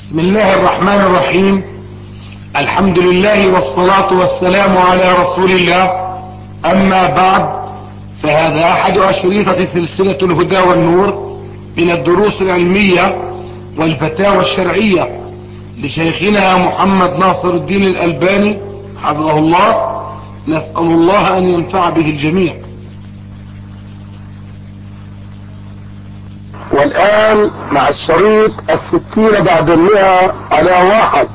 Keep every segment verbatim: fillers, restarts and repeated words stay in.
بسم الله الرحمن الرحيم. الحمد لله والصلاة والسلام على رسول الله. أما بعد، فهذا أحد أشرطة سلسلة الهدى والنور من الدروس العلمية والفتاوى الشرعية لشيخنا محمد ناصر الدين الألباني حفظه الله. نسأل الله أن ينفع به الجميع. والآن مع الشريط الستين بعد المئة على واحد.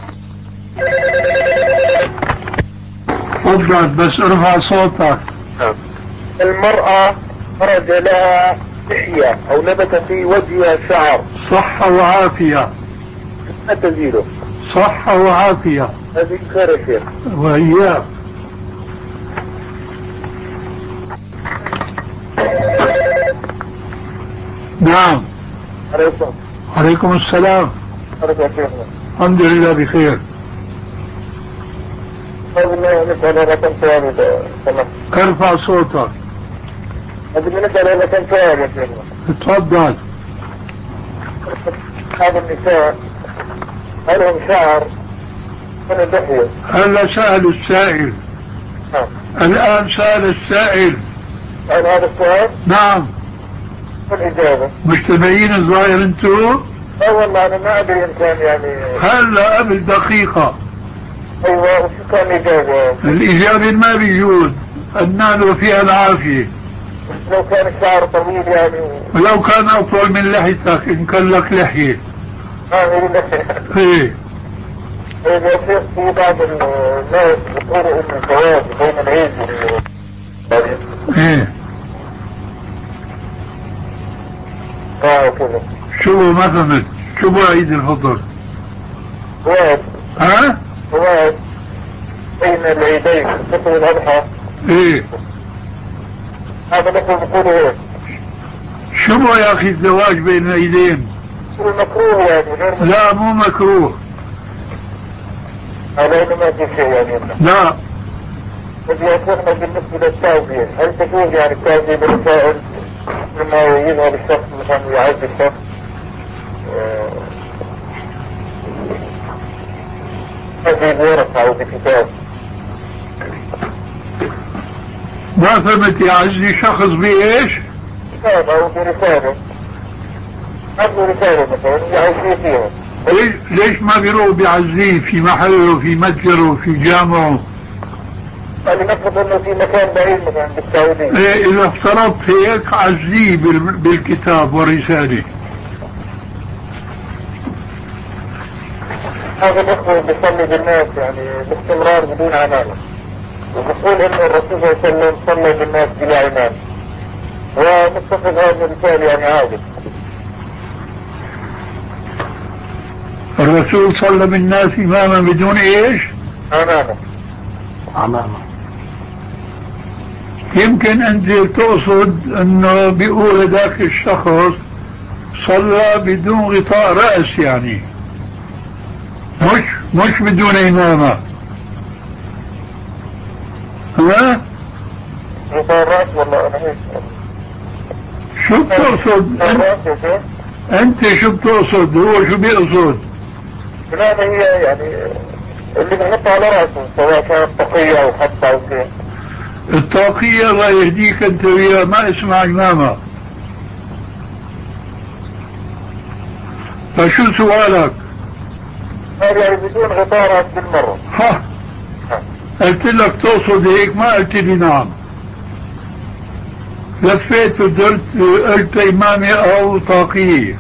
تفضل بس ارفع صوتك. المرأة خرج لها لحية أو نبت في وجهها شعر، صحة وعافية. ما تزيده؟ صحة وعافية. هذه خير يا شيخ. وإياك. نعم. عليكم. عليكم السلام. عليكم السلام. الحمد لله بخير. نسأل هذا كم سؤال؟ ارفع صوتك. نسأل هذا كم سؤال يا شيخ؟ تفضل. هذا النساء هل لهم شعر من اللحية؟ هلا سأل السائل. نعم. الآن سأل السائل. هل هذا السؤال؟ نعم. الإجابة مجتمعين الظاهر انتو؟ لا والله أنا ما أدري إن كان يعني. هلا قبل دقيقة. أيوة، وشو كان الإجابة؟ الإجابة ما بيجوز، النال فيها العافية. لو كان الشعر طويل يعني. ولو كان أطول من لحيتك إن كان لك لحية. ما هي اللحية. ايه. إيه يا شيخ، في بعض الناس بيقولوا إن الزواج بين العيد ايه. اه كذا. شو ما فهمت، شو بو عيد الفطر؟ زواج. ها؟ زواج بين العيدين الفطر والأضحى. ايه. هذا نحن بيقولوا هيك. شو بو يا أخي الزواج بين العيدين؟ مكروه يعني غير مكروه. لا مو مكروه. هذا إنه ما في شيء يعني. لا. بدي أسألنا بالنسبة للتوبية، هل تجوز يعني التوبية بالرسائل لما يذهب الشخص مثلا يعز الشخص؟ هذه بورقة أو بكتاب. ما فهمت يا عزي، شخص بإيش؟ كتاب أو برسالة. عنده رسالة مثلا يعزيه فيها. ليش, ليش ما بيروح بيعزيه في محله في متجره في جامعه؟ يعني نفرض انه في مكان بعيد مثلا بالسعودية. ايه اذا افترضت هيك عزيه بالكتاب والرسالة. هذا الاخوة بيصلي بالناس يعني باستمرار بدون عمامة، وبقول ان الرسول صلى الله عليه وسلم صلى بالناس بلا عمامة، ومتفق هذا الرسالة يعني عادل. الرسول صلى بالناس اماما بدون ايش؟ عمامة. عمامة. يمكن انت تقصد انه بيقول ذاك الشخص صلى بدون غطاء رأس، يعني مش مش بدون امامة. ها؟ غطاء الرأس ولا انا هيك؟ شو بتقصد انت؟ انت شو بتقصد؟ هو شو بيقصد؟ لا هي يعني اللي بحط على رأسه سواء كانت طاقية او حتى او كيف. الطاقية الله يهديك انت وياه ما اسمها امامة. فشو سؤالك؟ يعني بدون غطاء رأس بالمرة. ها. قلت لك تقصد هيك، ما قلت لي نعم. لفيت ودرت قلت امامة او طاقية.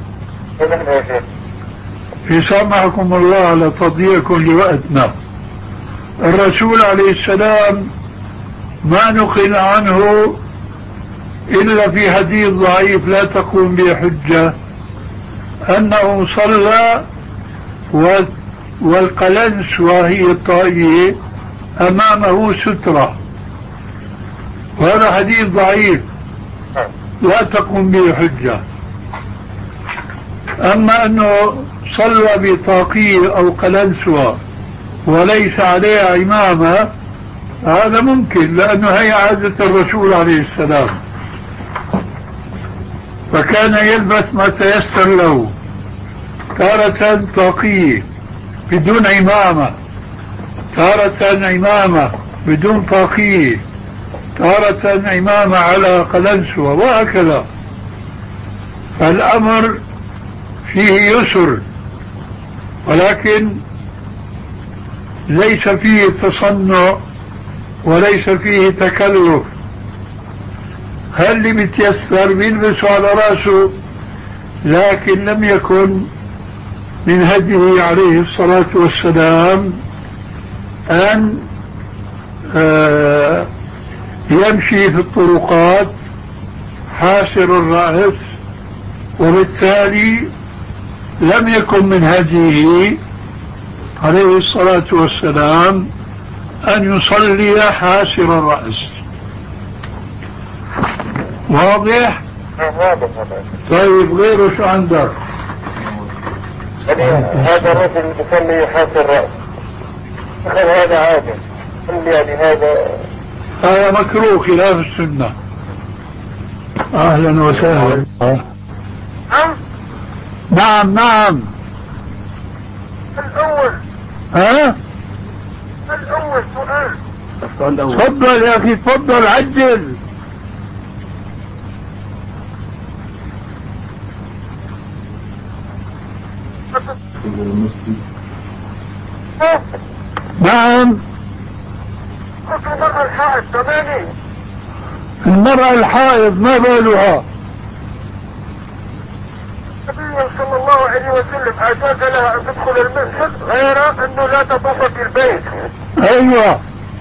يسامحكم الله على تضييعكم لوقتنا. الرسول عليه السلام ما نقل عنه إلا في حديث ضعيف لا تقوم به حجة أنه صلى والقلنس وهي الطاقية أمامه سترة، وهذا حديث ضعيف لا تقوم به حجة. أما أنه صلى بطاقية أو قلنسوة وليس عليها إمامة، هذا ممكن، لأنه هي عادة الرسول عليه السلام، فكان يلبس ما تيسر له. تارة طاقية بدون عمامة، تارة عمامة بدون طاقية، تارة عمامة على قلنسوة، وهكذا. فالأمر فيه يسر، ولكن ليس فيه تصنع وليس فيه تكلف. هل اللي بيتيسر بيلبسه على راسه، لكن لم يكن من هديه عليه الصلاة والسلام أن آه يمشي في الطرقات حاسر الرأس، وبالتالي لم يكن من هديه عليه الصلاة والسلام أن يصلي حاسر الرأس. واضح؟ طيب غيره شو عندك؟ هذا الرجل يصلي حاسر الرأس، هذا عادة، يعني هذا هذا مكروه خلاف السنة. أهلا وسهلا. نعم نعم. الأول ها؟ الأول سؤال. السؤال الأول. تفضل يا أخي تفضل عجل. نعم. المرأة الحائض ثمانية. المرأة الحائض ما بالها؟ النبي صلى الله عليه وسلم أجاز لها أن تدخل المسجد غير أنه لا تطوف في البيت. أيوة.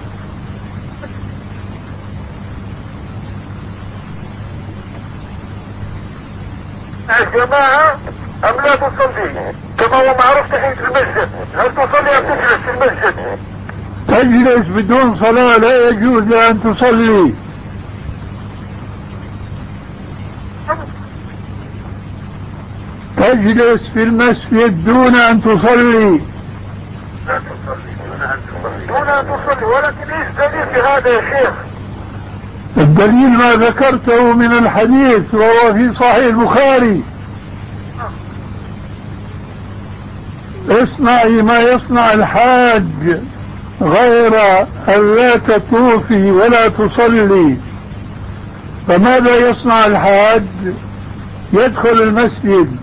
الجماعة أم لا تصلي كما هو معروف تحية المسجد؟ هل تصلي أم تجلس في المسجد؟ تجلس بدون صلاة، لا يجوز لها أن تصلي. تجلس في المسجد دون أن تصلي. لا تصلي دون أن تصلي، ولكن إيش دليل في هذا يا شيخ؟ الدليل ما ذكرته من الحديث وهو في صحيح البخاري: اصنعي ما يصنع الحاج غير أن لا تطوفي ولا تصلي. فماذا يصنع الحاج؟ يدخل المسجد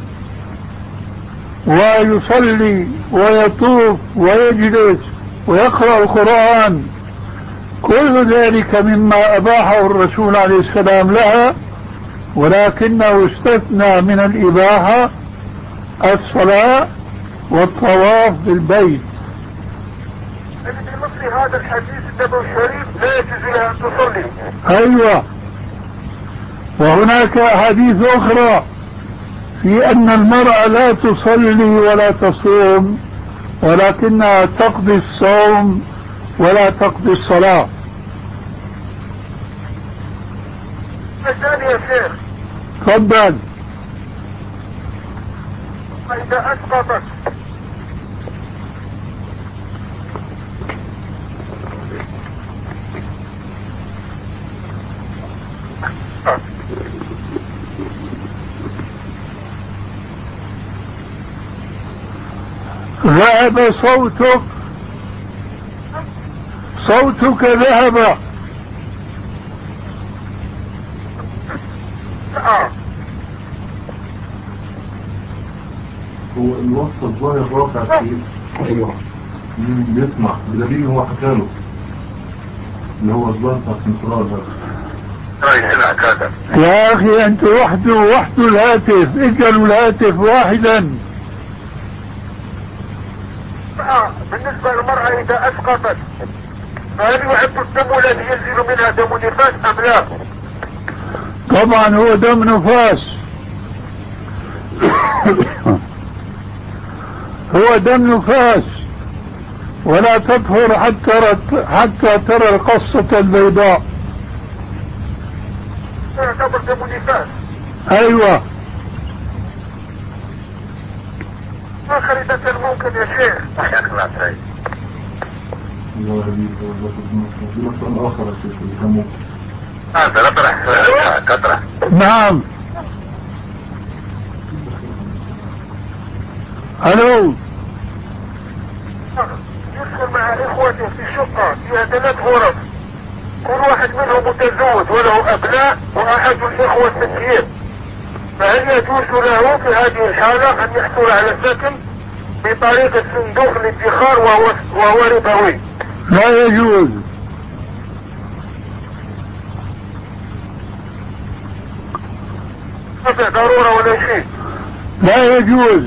ويصلي ويطوف ويجلس ويقرأ القرآن، كل ذلك مما أباحه الرسول عليه السلام لها، ولكنه استثنى من الإباحة الصلاة والطواف بالبيت. يعني بمثل هذا الحديث النبوي الشريف لا يجوز لها أن تصلي. أيوة. وهناك أحاديث أخرى في أن المرأة لا تصلي ولا تصوم، ولكنها تقضي الصوم ولا تقضي الصلاة. الثاني يا شيخ، تفضل. فإذا أسقطت ذهب صوتك، صوتك ذهب. آه. هو الوقت الظاهر رافع فيه. ايوه. بيسمع بدليل هو حكاله اللي هو الظاهر بتاع السنترال هذا. يا أخي أنت وحده وحده الهاتف، اجعلوا الهاتف واحدا. آه. بالنسبة للمرأة إذا أسقطت فهل يعد الدم الذي ينزل منها دم نفاس أم لا؟ طبعا هو دم نفاس. هو دم نفاس، ولا تطهر حتى حتى ترى القصة البيضاء. يعتبر دم نفاس. ايوه. آخر إذا كان ممكن يا شيخ. حياك الله سعيد. الله يهديك ويبارك فيك. سؤال آخر يا شيخ اللي كان ممكن. هذا نطرح سؤال تطرح. نعم. الو. يسكن مع اخوته في شقة فيها ثلاث غرف، كل واحد منهم متزوج وله ابناء واحد الاخوة سكين، فهل يجوز له في هذه الحالة ان يحصل على سكن بطريقة صندوق الادخار وهو, وهو ربوي؟ لا يجوز. هذا ضرورة ولا شيء؟ لا يجوز.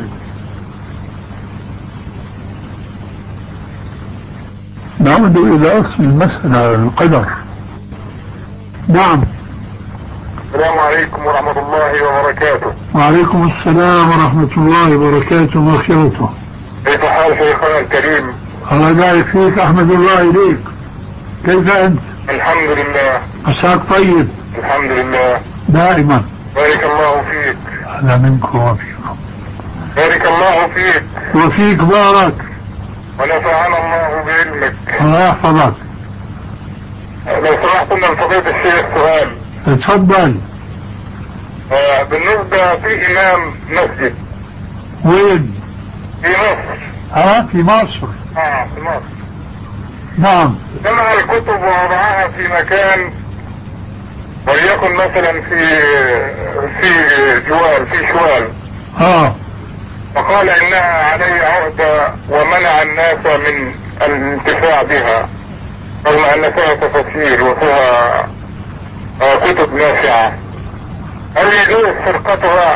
نعود إلى أصل المسألة، القدر. نعم. السلام عليكم ورحمة الله وبركاته. وعليكم السلام ورحمة الله وبركاته ومغفرته. كيف حال شيخنا الكريم؟ الله يبارك فيك، أحمد الله إليك. كيف أنت؟ الحمد لله. عساك طيب؟ الحمد لله دائما. بارك الله فيك. أهلا منكم وفيكم. بارك الله فيك. وفيك بارك. ونفعنا الله بعلمك. الله يحفظك. لو سمحت من فضيلة الشيخ سؤال. اتفضل. آه بالنسبة في إمام مسجد. وين؟ في مصر. ها في مصر. اه في مصر. نعم. جمع الكتب ووضعها في مكان، وليكن مثلا في في جوال في شوال. اه. وقال انها عليه عهدة ومنع الناس من الانتفاع بها، رغم ان فيها تفاسير وفيها آه كتب نافعة. هل يجوز سرقتها؟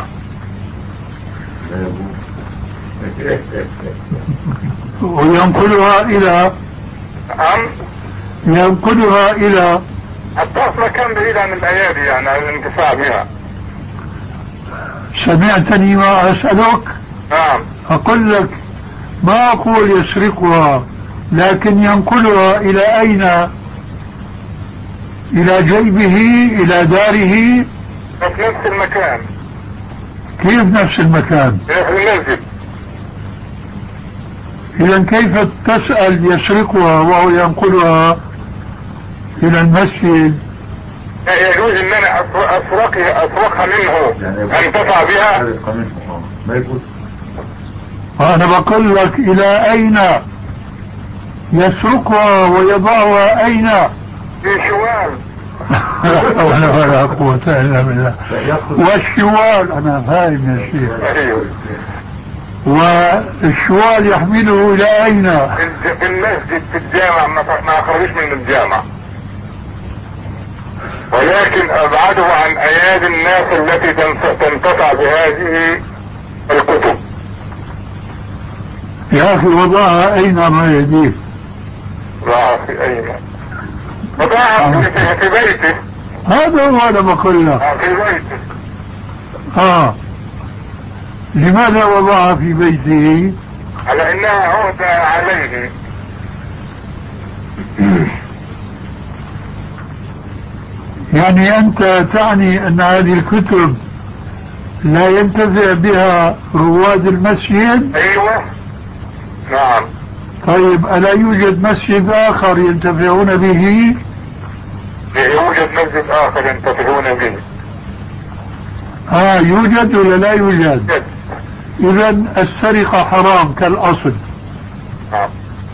وينقلها إلى عم ينقلها إلى حتى في مكان بعيد عن الايادي، يعني عن الانتفاع بها. سمعتني ما أسألك؟ نعم. أقول لك ما أقول يسرقها، لكن ينقلها إلى أين؟ إلى جيبه، إلى داره، في نفس المكان. كيف نفس المكان؟ في المسجد. إذا كيف تسأل يسرقها وهو ينقلها إلى المسجد؟ لا يجوز ان انا اسرقها اسرقها منه انتفع بها. ما يجوز. أنا بقول لك إلى أين يسرقها ويضعها؟ أين؟ في شوال. ولا ولا قوة إلا بالله. والشوال أنا فاهم يا شيخ. والشوال يحمله إلى أين؟ في المسجد في الجامع، ما أخرجش من الجامع، ولكن أبعده عن أيادي الناس التي تنتفع بهذه الكتب. يا أخي وضعها أين ما يديه؟ وضعها في أين؟ وضعها في, في بيته. هذا هو أنا بقول لك. في بيته. آه. لماذا وضعها في بيته؟ على انها عهدة عليه. يعني انت تعني ان هذه الكتب لا ينتفع بها رواد المسجد؟ ايوه نعم. طيب الا يوجد مسجد اخر ينتفعون به؟ يوجد مسجد اخر ينتفعون به. اه يوجد ولا لا يوجد؟ يوجد. اذا السرقة حرام كالاصل. نعم.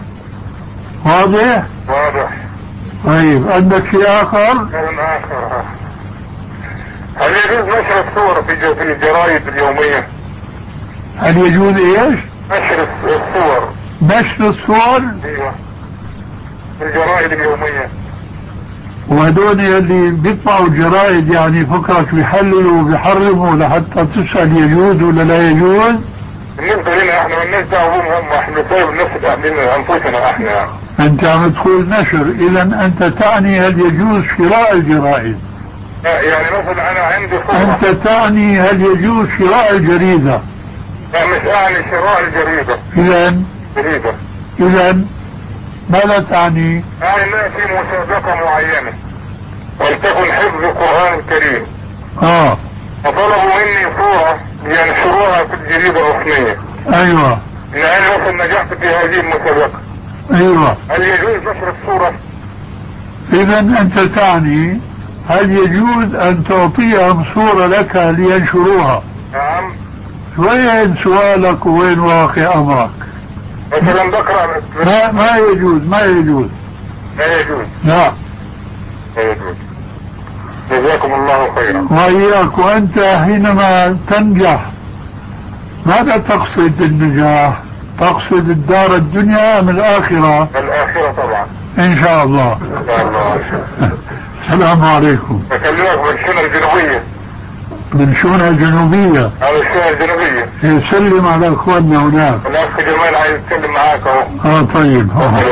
واضح؟ واضح. طيب عندك شيء اخر؟ من اخر، هل يجوز نشر الصور في الجرائد اليومية؟ هل يجوز ايش؟ نشر الصور. نشر الصور؟ ايوه في الجرائد اليومية. وهدول اللي بيطبعوا الجرائد يعني فكرك بيحللوا وبيحرموا لحتى تسأل يجوز ولا لا يجوز؟ بالنسبة لنا احنا مالناش دعوة بهم هم، احنا نسوي بنفس انفسنا احنا. انت عم تقول نشر، اذا انت تعني هل يجوز شراء الجرائد؟ لا يعني مثلا انا عندي صورة. انت تعني هل يجوز شراء الجريدة؟ لا مش اعني شراء الجريدة. اذا جريدة. اذا ماذا تعني؟ يعني لا في مسابقة معينة ولتكن حفظ القرآن الكريم. اه فطلبوا مني صورة لينشروها في الجريدة الرسمية. ايوه. لأن مثلا نجحت في هذه المسابقة. ايوه. هل يجوز نشر الصورة؟ اذا انت تعني هل يجوز ان تعطيهم صورة لك لينشروها؟ نعم. وين سؤالك وين واقع أمرك؟ مثلا بقرأ ما, ما يجوز ما يجوز لا يجوز لا لا يجوز. جزاكم الله خيرا. وإياك. وأنت حينما تنجح ماذا تقصد بالنجاح؟ تقصد الدار الدنيا أم الآخرة؟ الآخرة طبعا إن شاء الله. إن شاء الله. السلام عليكم. بكلمك من الشونة الجنوبية. من شونة الجنوبية؟ على الشونة الجنوبية. يسلم على اخواننا هناك. الأخ جمال عايز يتكلم معاك اهو. اه طيب.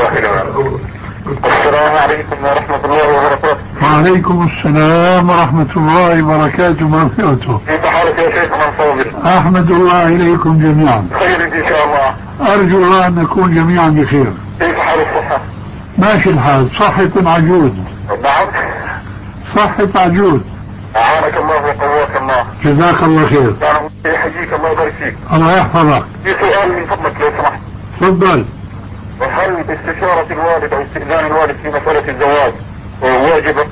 السلام عليكم ورحمة الله وبركاته. وعليكم السلام ورحمة الله وبركاته ومغفرته. كيف حالك يا شيخ منصور؟ أحمد الله إليكم جميعا. خير إن شاء الله. أرجو الله أن نكون جميعا بخير. كيف حال الصحة؟ ماشي الحال. صحة عجود. نعم. صحة عجود. أعانك الله وقواك الله. جزاك الله خير. يحييك الله ويبارك فيك. الله يحفظك. في سؤال من فضلك لو سمحت. تفضل. وهل استشارة الوالد أو استئذان الوالد في مسألة الزواج واجبة؟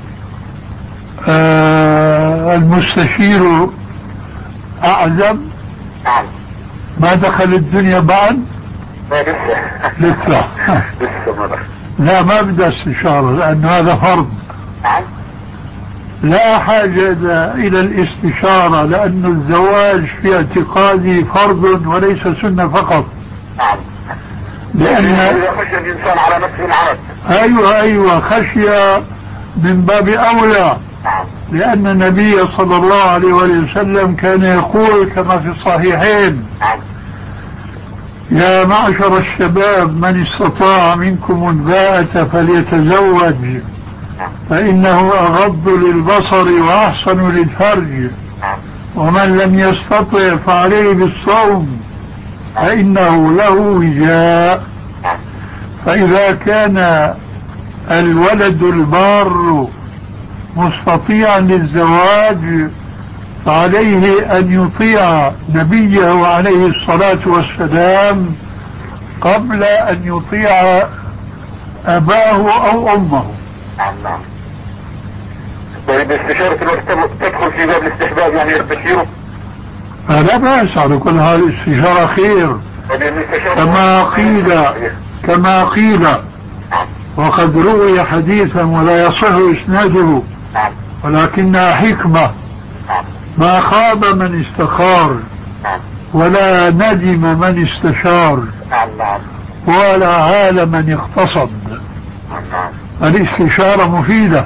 آه المستشير أعزم. نعم. ما دخل الدنيا بعد؟ ما لسه. لسه. لسه ما دخل. لا ما بدأ استشارة لأن هذا فرض. نعم. لا حاجة إلى الاستشارة لأن الزواج في اعتقادي فرض وليس سنة فقط. نعم. لأن إذا خشي الإنسان على نفسه العمل. أيوة أيوة خشية من باب أولى. نعم. لأن النبي صلى الله عليه وسلم كان يقول كما في الصحيحين: نعم. يا معشر الشباب من استطاع منكم الباءة فليتزوج فإنه أغض للبصر وأحسن للفرج ومن لم يستطع فعليه بالصوم فإنه له وجاء. فإذا كان الولد البار مستطيعا للزواج فعليه أن يطيع نبيه عليه الصلاة والسلام قبل أن يطيع أباه أو أمه. نعم نعم. طيب استشارة الوقت تدخل في باب الاستحباب يعني يستشيره؟ فلا بأس على كل هذه الاستشارة خير كما قيل كما قيل وقد روي حديثا ولا يصح إسناده ولكنها حكمة: ما خاب من استخار ولا ندم من استشار ولا عال من اقتصد. الاستشارة مفيدة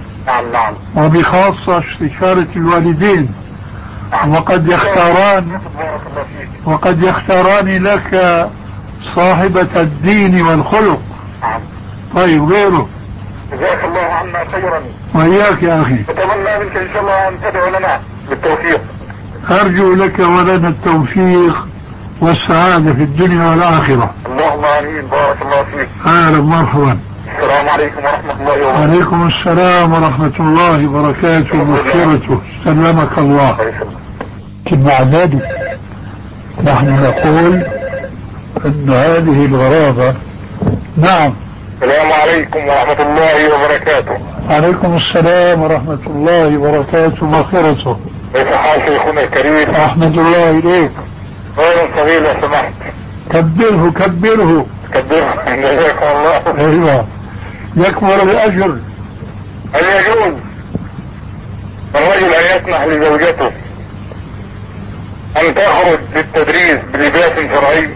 وبخاصة استشارة الوالدين وقد يختاران وقد يختاران لك صاحبة الدين والخلق. طيب غيره. جزاك الله عنا خيرا. وإياك يا أخي. أتمنى منك إن شاء الله أن تدعو لنا بالتوفيق. أرجو لك ولنا التوفيق والسعادة في الدنيا والآخرة. اللهم آمين. بارك الله فيك. أهلا مرحبا. السلام عليكم ورحمة الله وبركاته. وعليكم السلام ورحمة الله وبركاته ومغفرته. سلمك الله. مع ذلك نحن نقول أن هذه الغرابة. نعم. السلام عليكم ورحمة الله وبركاته. عليكم السلام ورحمة الله وبركاته ومغفرته. كيف حال شيخنا الكريم؟ أحمد الله إليك. غير صغير لو سمحت. كبره كبره كبره. جزاكم الله. أيوة يكبر الأجر. هل يجوز الرجل أن يسمح لزوجته أن تخرج للتدريس بلباس شرعي؟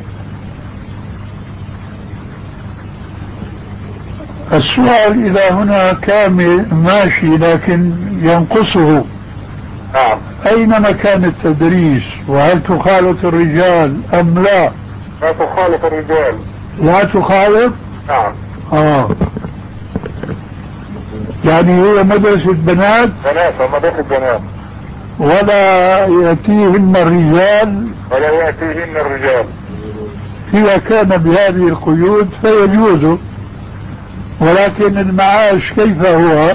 السؤال إذا هنا كامل ماشي لكن ينقصه. نعم. أين مكان التدريس وهل تخالط الرجال أم لا؟ لا تخالط الرجال. لا تخالط؟ نعم. آه يعني هي مدرسة بنات؟ بنات ومدرسة بنات. ولا يأتيهن الرجال؟ ولا يأتيهن الرجال. إذا كان بهذه القيود فيجوز، ولكن المعاش كيف هو؟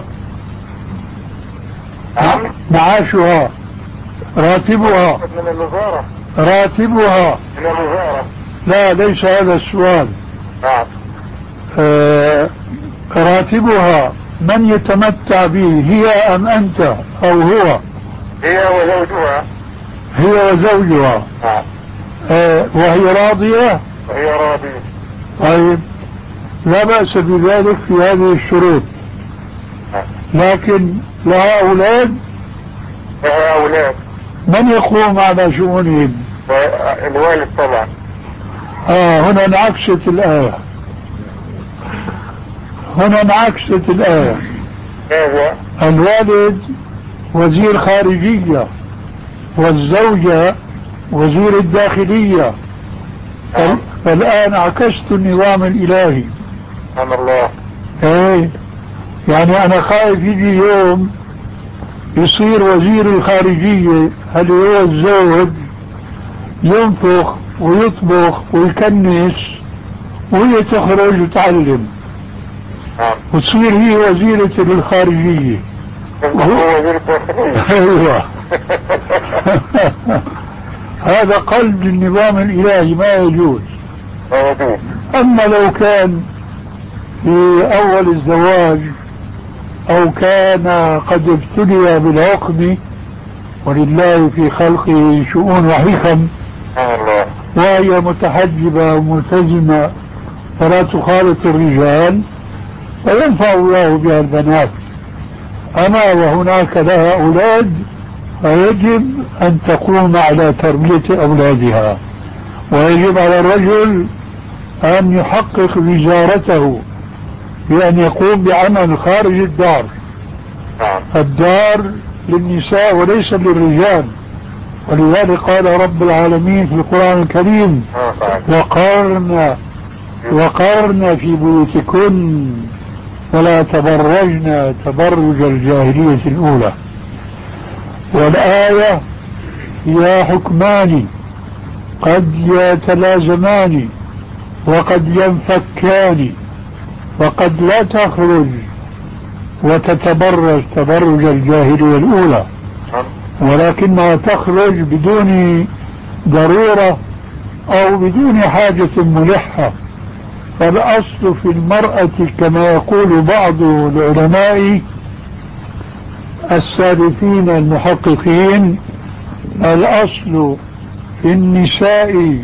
نعم. معاشها راتبها من الوزارة. راتبها من الوزارة. لا ليس هذا السؤال. نعم. آه راتبها من يتمتع به هي أم أنت أو هو؟ هي وزوجها. هي وزوجها. نعم. آه وهي راضية؟ وهي راضية. طيب لا بأس بذلك في هذه الشروط. نعم. لكن لها أولاد؟ لها أولاد. من يقوم على شؤونهم؟ الوالد طبعا. آه هنا انعكست الآية، هنا انعكست الآية. ماذا؟ الوالد وزير خارجية والزوجة وزير الداخلية. نعم. فالآن عكست النظام الإلهي. سبحان الله. ايه يعني أنا خايف يجي يوم يصير وزير الخارجية هل هو الزوج ينفخ ويطبخ ويكنس وهي تخرج وتعلم. نعم. وتصير هي وزيرة الخارجية. هو وزير الداخلية. ايوه. هذا قلب النظام الإلهي ما يجوز. ما يجوز. أما لو كان في أول الزواج أو كان قد ابتلي بالعقم، ولله في خلقه شؤون وحكم، وهي متحجبة وملتزمة فلا تخالط الرجال، فينفع الله بها البنات. أما وهناك لها أولاد فيجب أن تقوم على تربية أولادها، ويجب على الرجل أن يحقق وزارته بأن يقوم بعمل خارج الدار. الدار للنساء وليس للرجال، ولذلك قال رب العالمين في القرآن الكريم: وقرن وقرن في بيوتكن ولا تبرجن تبرج الجاهلية الأولى. والآية هي حكمان قد يتلازمان وقد ينفكان، وقد لا تخرج وتتبرج تبرج الجاهلية الأولى، ولكنها تخرج بدون ضرورة أو بدون حاجة ملحة. فالأصل في المرأة كما يقول بعض العلماء السالفين المحققين: الأصل في النساء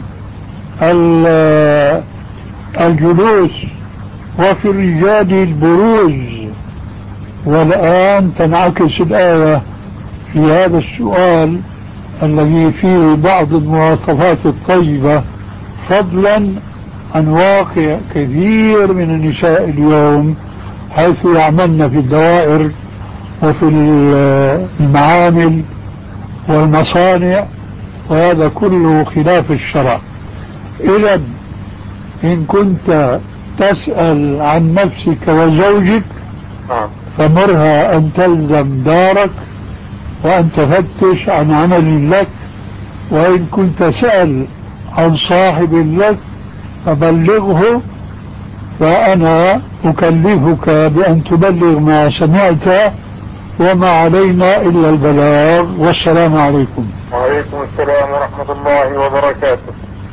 الجلوس وفي الرجال البروز. والآن تنعكس الآية في هذا السؤال الذي فيه بعض المواصفات الطيبة، فضلا عن واقع كثير من النساء اليوم حيث يعملن في الدوائر وفي المعامل والمصانع، وهذا كله خلاف الشرع. إذا إن كنت تسأل عن نفسك وزوجك فمرها أن تلزم دارك وأن تفتش عن عمل لك، وإن كنت سأل عن صاحب لك فبلغه، فأنا أكلفك بأن تبلغ ما سمعت، وما علينا إلا البلاغ. والسلام عليكم. وعليكم السلام ورحمة الله وبركاته.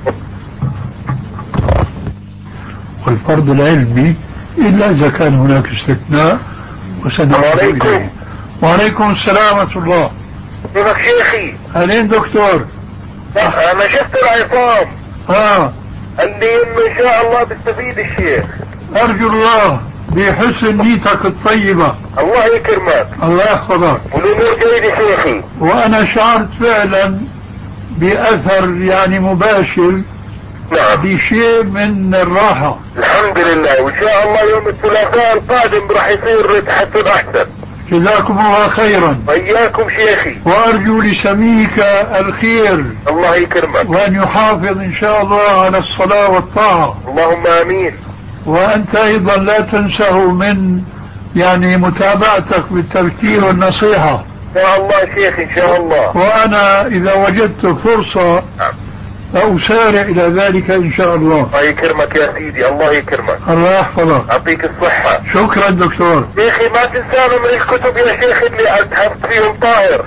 والفرض العلمي إلا إذا كان هناك استثناء وسنعود إليه. وعليكم السلام ورحمة الله. كيفك شيخي؟ أهلين دكتور. أنا شفت العصام. آه عندي إنه إن شاء الله بستفيد الشيخ. أرجو الله بحسن نيتك الطيبة. الله يكرمك. الله يحفظك. والأمور جيدة شيخي. وأنا شعرت فعلا بأثر يعني مباشر. نعم. بشيء من الراحة. الحمد لله. وإن شاء الله يوم الثلاثاء القادم راح يصير تحسن أحسن. جزاكم الله خيرا. وإياكم شيخي. وأرجو لسميك الخير. الله يكرمك. وأن يحافظ إن شاء الله على الصلاة والطاعة. اللهم آمين. وأنت أيضا لا تنسه من يعني متابعتك بالتذكير والنصيحة. إن شاء الله شيخ إن شاء الله. وأنا إذا وجدت فرصة فأسارع إلى ذلك إن شاء الله. الله يكرمك يا سيدي. الله يكرمك. الله يحفظك. يعطيك الصحة. شكرا دكتور. شيخي ما تنسانا من الكتب يا شيخ اللي أتحفظ فيهم طاهر.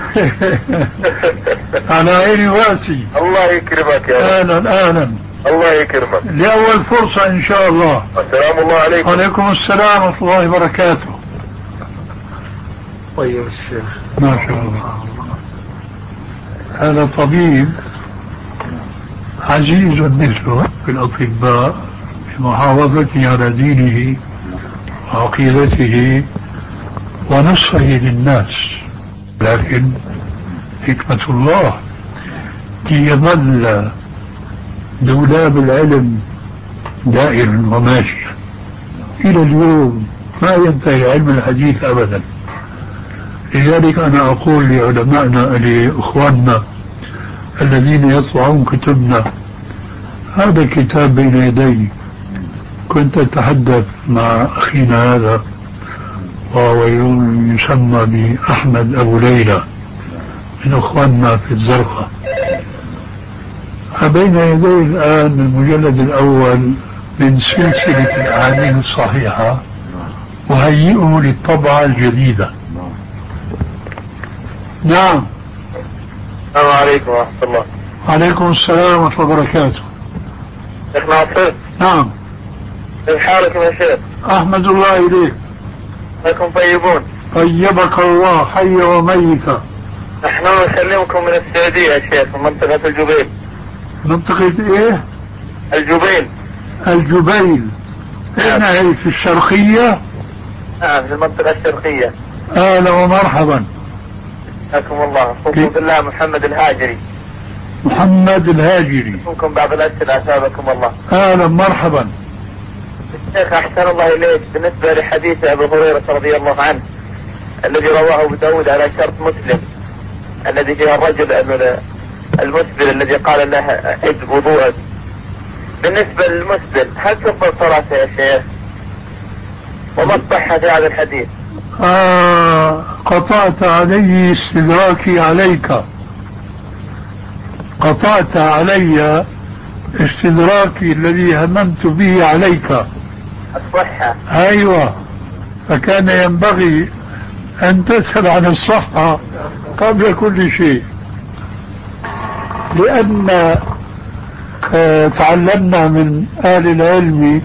على عيني واسي. الله يكرمك يا رب. أهلا أهلا. الله يكرمك. لأول فرصة إن شاء الله. السلام الله عليكم. وعليكم السلام ورحمة الله وبركاته. طيب الشيخ ما شاء الله. هذا طبيب عزيز مثله في الأطباء بمحافظته على دينه وعقيدته ونصحه للناس، لكن حكمة الله يظل دولاب العلم دائر وماشي إلى اليوم، ما ينتهي علم الحديث أبدا. لذلك أنا أقول لعلمائنا لإخواننا الذين يطبعون كتبنا، هذا الكتاب بين يدي، كنت أتحدث مع أخينا هذا وهو يسمى بأحمد أبو ليلى من أخواننا في الزرقاء، بين يدي الآن المجلد الأول من سلسلة الأحاديث الصحيحة، وهيئه للطبعة الجديدة. نعم. السلام عليكم ورحمة الله. وعليكم السلام ورحمة الله وبركاته. شيخ ناصر. نعم. كيف حالكم يا شيخ؟ أحمد الله إليك. أنكم طيبون؟ طيبك الله حي وميتا. نحن نكلمكم من السعودية يا شيخ، من منطقة الجبيل. منطقة إيه؟ الجبيل. الجبيل. أين هي؟ في الشرقية؟ نعم في المنطقة الشرقية. أهلا ومرحبا. حياكم الله. أخوكم بالله محمد الهاجري. محمد الهاجري. أخوكم بعض الأسئلة أثابكم الله. أهلا مرحبا. الشيخ أحسن الله إليك، بالنسبة لحديث أبي هريرة رضي الله عنه الذي رواه أبو داود على شرط مسلم، الذي فيها الرجل المسبل الذي قال له عد وضوءك، بالنسبة للمسبل هل تقبل صلاته يا شيخ؟ وما الصحة في هذا الحديث؟ آه قطعت علي استدراكي عليك، قطعت علي استدراكي الذي هممت به عليك. الصحة. أيوة، فكان ينبغي أن تسأل عن الصحة قبل كل شيء، لأن آه تعلمنا من أهل العلم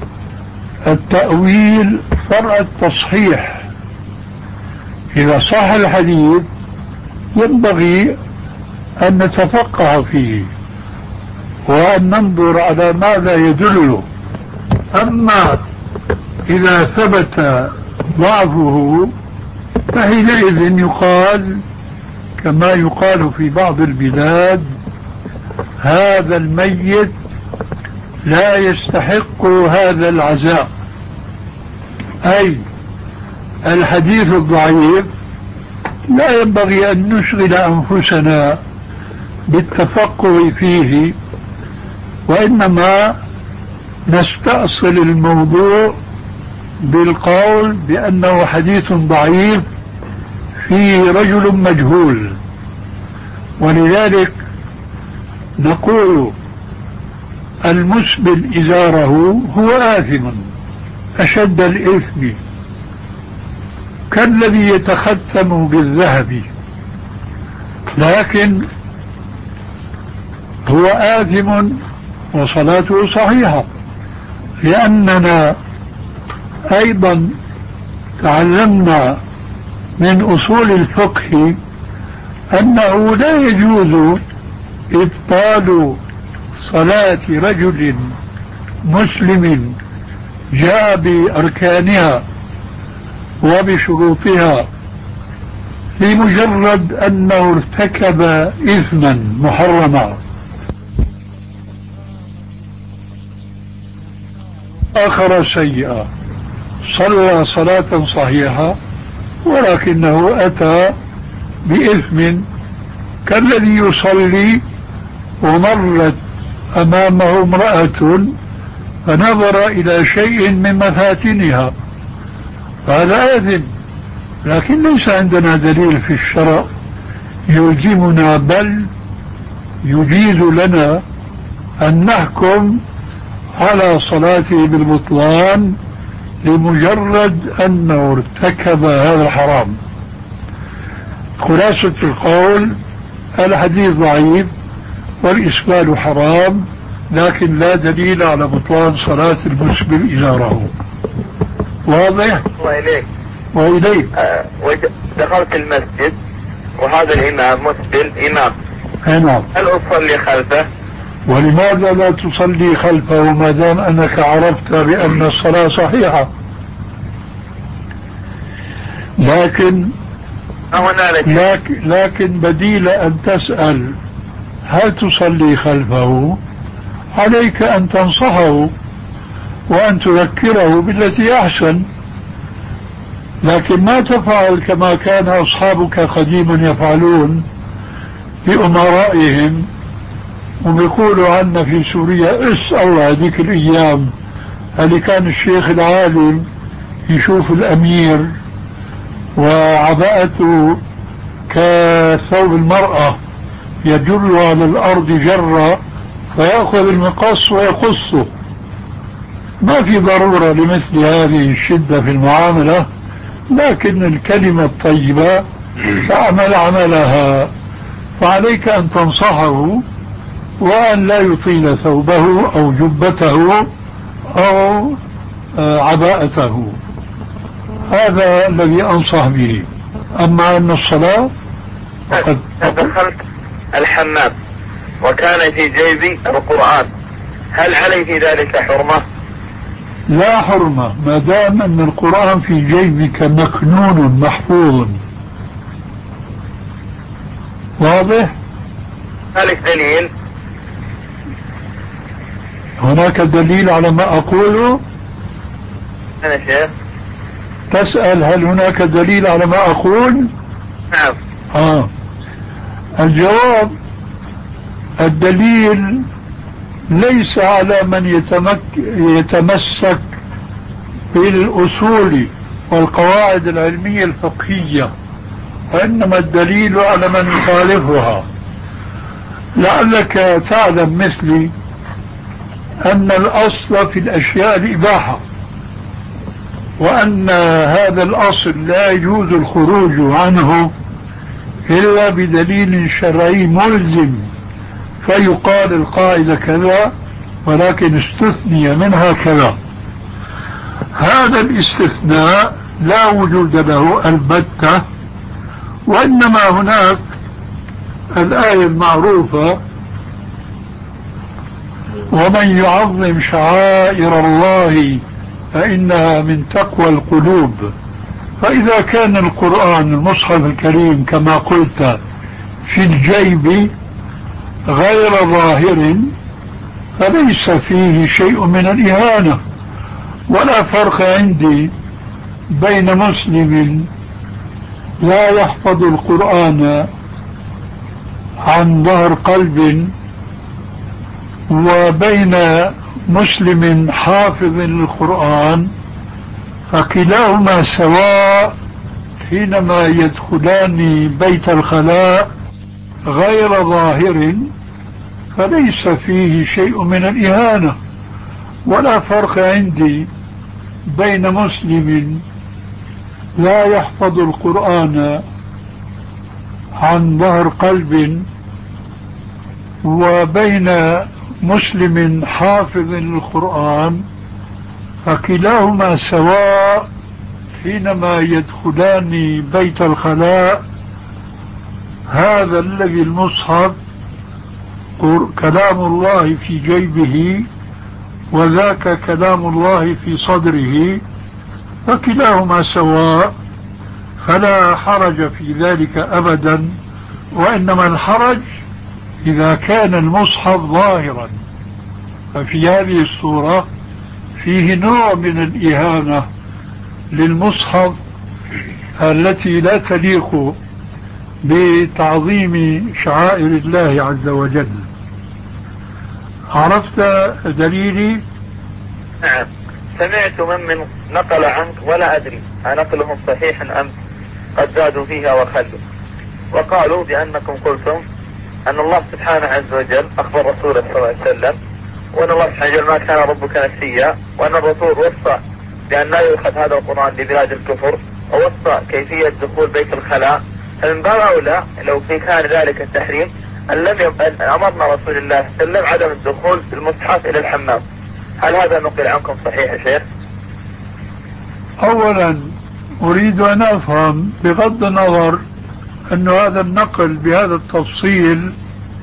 التأويل فرع التصحيح. إذا صح الحديث ينبغي أن نتفقه فيه وأن ننظر على ماذا يدله. أما إذا ثبت ضعفه فحينئذ يقال كما يقال في بعض البلاد هذا الميت لا يستحق هذا العزاء، أي الحديث الضعيف لا ينبغي أن نشغل أنفسنا بالتفقه فيه، وإنما نستأصل الموضوع بالقول بأنه حديث ضعيف فيه رجل مجهول. ولذلك نقول المسبل إزاره هو آثم أشد الإثم كالذي يتختم بالذهب، لكن هو آثم وصلاته صحيحة، لأننا أيضا تعلمنا من أصول الفقه أنه لا يجوز إبطال صلاة رجل مسلم جاء بأركانها وبشروطها لمجرد أنه ارتكب إثما محرما آخر سيئة، صلى صلاة صحيحة ولكنه أتى بإثم كالذي يصلي ومرت أمامه امرأة فنظر إلى شيء من مفاتنها، فهذا آثم. لكن ليس عندنا دليل في الشرع يلزمنا، بل يجيز لنا أن نحكم على صلاته بالبطلان لمجرد أنه ارتكب هذا الحرام. خلاصة القول الحديث ضعيف والإسبال حرام، لكن لا دليل على بطلان صلاة المسبل إزاره. واضح؟ وإليك وإليك آه دخلت المسجد وهذا الإمام مسبل إمام نعم. هل أصلي خلفه؟ ولماذا لا تصلي خلفه ما دام أنك عرفت بأن الصلاة صحيحة؟ لكن لكن, لكن بديل أن تسأل هل تصلي خلفه، عليك أن تنصحه وأن تذكره بالتي أحسن، لكن ما تفعل كما كان أصحابك قديما يفعلون بأمرائهم، وبيقولوا عنا في سوريا اس الله هذيك الأيام اللي كان الشيخ العالم يشوف الأمير وعباءته كثوب المرأة يجر على الأرض جرة فيأخذ المقص ويقصه. ما في ضرورة لمثل هذه الشدة في المعاملة، لكن الكلمة الطيبة تعمل عملها، فعليك أن تنصحه وأن لا يطيل ثوبه أو جبته أو عباءته. هذا الذي أنصح به. أما أن الصلاة فقد دخلت الحمام وكان في جيبي القرآن، هل علي في ذلك حرمة؟ لا حرمة ما دام أن القرآن في جيبك مكنون محفوظ. واضح؟ ذلك دليل؟ هناك دليل على ما أقوله؟ أنا شيخ تسأل هل هناك دليل على ما أقول؟ نعم. آه. الجواب الدليل ليس على من يتمك يتمسك بالأصول والقواعد العلمية الفقهية، وإنما الدليل على من يخالفها. لعلك تعلم مثلي أن الأصل في الأشياء الإباحة، وأن هذا الأصل لا يجوز الخروج عنه إلا بدليل شرعي ملزم، فيقال القاعدة كذا ولكن استثني منها كذا. هذا الاستثناء لا وجود له البتة، وإنما هناك الآية المعروفة ومن يعظم شعائر الله فإنها من تقوى القلوب. فإذا كان القرآن المصحف الكريم كما قلت في الجيب غير ظاهر فليس فيه شيء من الإهانة، ولا فرق عندي بين مسلم لا يحفظ القرآن عن ظهر قلب وبين مسلم حافظ للقرآن، فكلاهما سواء حينما يدخلان بيت الخلاء غير ظاهر فليس فيه شيء من الإهانة، ولا فرق عندي بين مسلم لا يحفظ القرآن عن ظهر قلب وبين مسلم حافظ للقرآن، فكلاهما سواء حينما يدخلان بيت الخلاء. هذا الذي المصحف كلام الله في جيبه وذاك كلام الله في صدره، فكلاهما سواء، فلا حرج في ذلك أبدا، وإنما الحرج إذا كان المصحف ظاهرا، ففي هذه الصورة فيه نوع من الإهانة للمصحف التي لا تليق بتعظيم شعائر الله عز وجل. عرفت دليلي؟ نعم. سمعت من من نقل عنك ولا أدري أنقلهم صحيح أم قد زادوا فيها وخلوا، وقالوا بأنكم قلتم أن الله سبحانه عز وجل أخبر رسوله صلى الله عليه وسلم وأن الله سبحانه وتعالى ما كان ربك نسيا، وأن الرسول وصى بأن لا يؤخذ هذا القرآن لبلاد الكفر، ووصى كيفية دخول بيت الخلاء. فمن باب أولى لو في كان ذلك التحريم أن لم يبقى أمرنا رسول الله صلى الله عليه وسلم عدم الدخول بالمصحف إلى الحمام. هل هذا نقل عنكم صحيح يا شيخ؟ أولا أريد أن أفهم بغض النظر أن هذا النقل بهذا التفصيل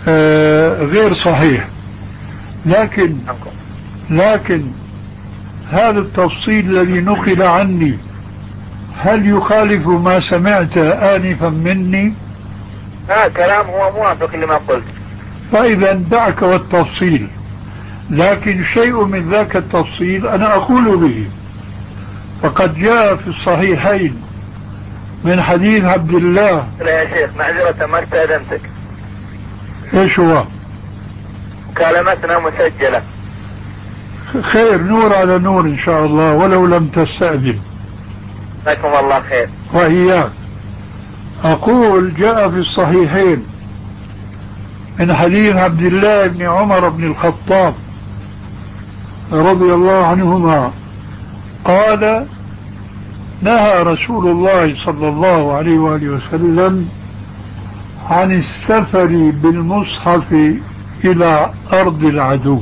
آه غير صحيح، لكن لكن هذا التفصيل الذي نقل عني هل يخالف ما سمعت آنفا مني؟ لا، كلام هو موافق لما قلت. فإذا دعك والتفصيل، لكن شيء من ذاك التفصيل أنا أقول به. فقد جاء في الصحيحين من حديث عبد الله. لا يا شيخ، معذرة ما استأذنتك. ايش هو؟ مكالمتنا مسجلة. خير، نور على نور ان شاء الله ولو لم تستأذن. جزاكم الله خير. وإياك. أقول جاء في الصحيحين من حديث عبد الله بن عمر بن الخطاب رضي الله عنهما قال: نهى رسول الله صلى الله عليه وآله وسلم عن السفر بالمصحف إلى أرض العدو.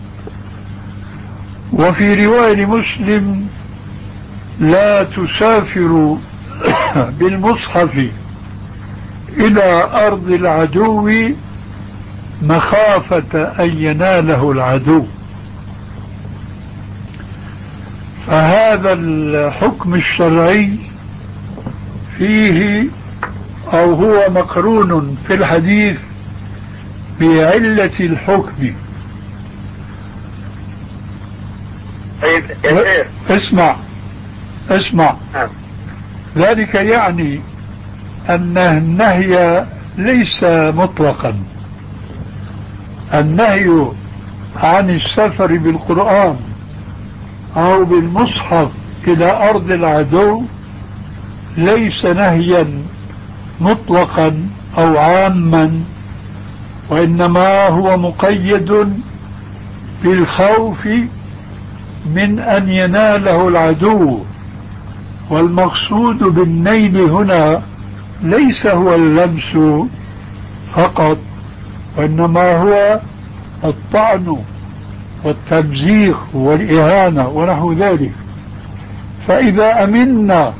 وفي رواية مسلم: لا تسافر بالمصحف إلى أرض العدو مخافة أن يناله العدو. فهذا الحكم الشرعي فيه أو هو مقرون في الحديث بعلة الحكم. طيب يا شيخ اسمع اسمع نعم. ذلك يعني أن النهي ليس مطلقا. النهي عن السفر بالقرآن أو بالمصحف إلى أرض العدو ليس نهيا مطلقا أو عاما، وإنما هو مقيد بالخوف من أن يناله العدو. والمقصود بالنيل هنا ليس هو اللمس فقط، وإنما هو الطعن والتمزيق والإهانة ونحو ذلك. فإذا أمنا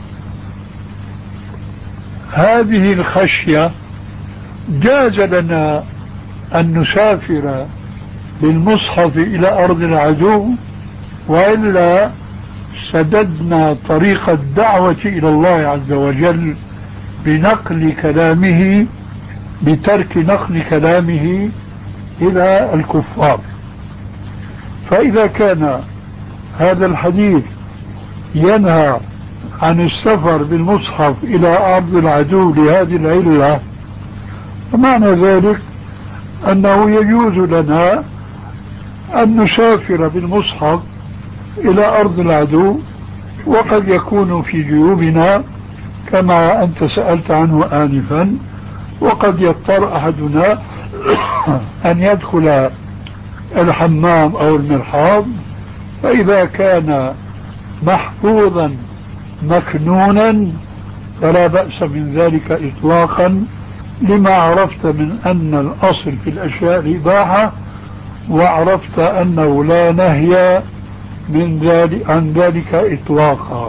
هذه الخشية جاز لنا أن نسافر بالمصحف إلى أرض العدو، وإلا سددنا طريق الدعوة إلى الله عز وجل بنقل كلامه بترك نقل كلامه إلى الكفار. فإذا كان هذا الحديث ينهى عن السفر بالمصحف إلى أرض العدو لهذه العلة، فمعنى ذلك أنه يجوز لنا أن نسافر بالمصحف إلى أرض العدو، وقد يكون في جيوبنا كما أنت سألت عنه آنفا، وقد يضطر أحدنا أن يدخل الحمام أو المرحاض، فإذا كان محفوظا مكنونا فلا بأس من ذلك إطلاقا، لما عرفت من أن الأصل في الأشياء الإباحة، وعرفت أنه لا نهي من ذلك عن ذلك إطلاقا.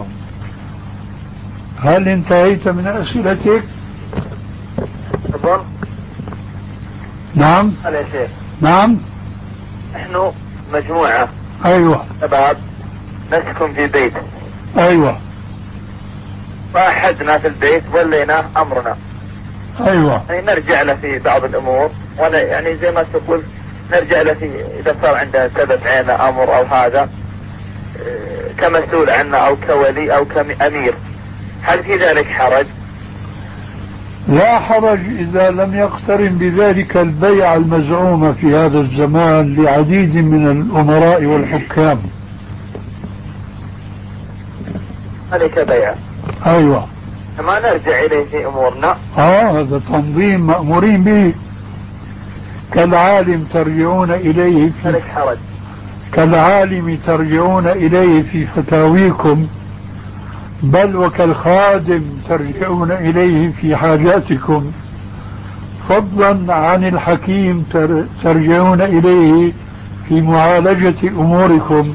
هل انتهيت من أسئلتك؟ أظن نعم. هلا يا شيخ. نعم. نحن مجموعة أيوة شباب نسكن في بيت. أيوة. فأحدنا في البيت وليناه أمرنا. أيوة. يعني نرجع له في بعض الأمور، ولا يعني زي ما تقول نرجع له في إذا صار عنده سبب عين أمر أو هذا كمسؤول عنه أو كولي أو كأمير. هل في ذلك حرج؟ لا حرج إذا لم يقترن بذلك البيع المزعومة في هذا الزمان لعديد من الأمراء والحكام. ذلك بيع. أيوة. ما نرجع إليه في أمورنا. آه هذا تنظيم مأمورين به، كالعالم ترجعون إليه في ذلك حرج. كالعالم ترجعون إليه في فتاويكم، بل وكالخادم ترجعون إليه في حاجاتكم، فضلا عن الحكيم ترجعون إليه في معالجة أموركم.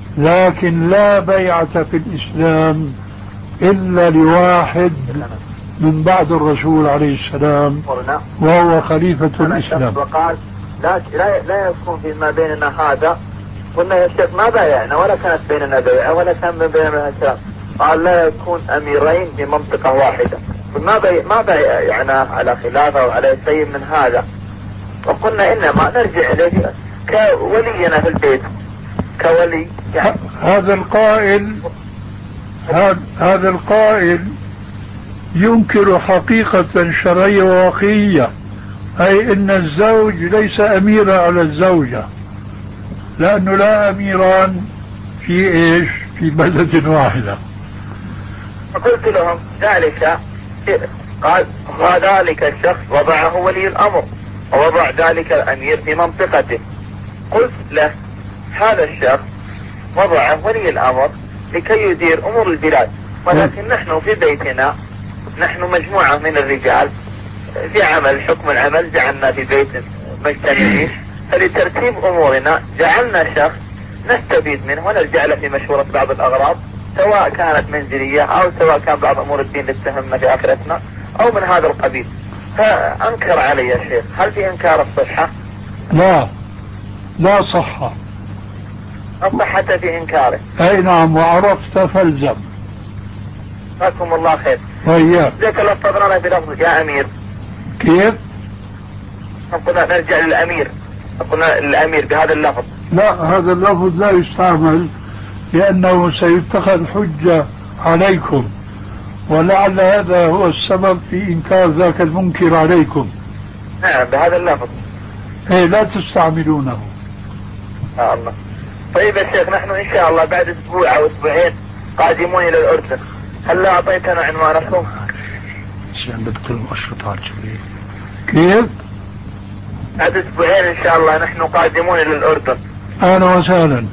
لكن لا بيعة في الإسلام إلا لواحد من بعد الرسول عليه السلام وهو خليفة الإسلام. وقال لا لا لا يكون فيما بيننا هذا. قلنا يا شيخ ما بايعنا ولا كانت بيننا بيعة ولا كان بيننا كلام. قال لا يكون أميرين في منطقة واحدة. ما بي ما بايعنا على خلافة وعلى شيء من هذا. وقلنا إنما نرجع إليه كولينا في البيت كولي يعني. هذا القائل هذا القائل ينكر حقيقة شرعية وواقعية، أي أن الزوج ليس أميرا على الزوجة، لأنه لا أميران في إيش في بلدة واحدة. فقلت لهم ذلك قال وذلك الشخص وضعه ولي الأمر ووضع ذلك الأمير في منطقته. قلت له هذا الشخص وضعه ولي الأمر لكي يدير أمور البلاد، ولكن نحن في بيتنا نحن مجموعة من الرجال في عمل حكم العمل جعلنا في بيت مجتمعين، فلترتيب أمورنا جعلنا شخص نستفيد منه ونرجع له في مشورة بعض الأغراض سواء كانت منزلية أو سواء كان بعض أمور الدين اللي تهمنا في آخرتنا أو من هذا القبيل. فأنكر علي يا شيخ، هل في إنكار الصحة؟ لا لا صحة. الصحة في إنكاره. أي نعم، وعرفت فالزم. جزاكم الله خير. وإياك. ذاك لفظنا بلفظ يا أمير. كيف؟ قلنا نرجع للأمير، قلنا الأمير بهذا اللفظ. لا، هذا اللفظ لا يستعمل لأنه سيتخذ حجة عليكم، ولعل هذا هو السبب في إنكار ذاك المنكر عليكم. نعم بهذا اللفظ. إيه لا تستعملونه. آه الله. طيب يا شيخ، نحن إن شاء الله بعد أسبوع أو أسبوعين قادمون إلى الأردن، هل أعطيتنا عنوانكم؟ بكتب أشرطة على الجبريل. كيف؟ بعد أسبوعين إن شاء الله نحن قادمون إلى الأردن. أهلا وسهلا.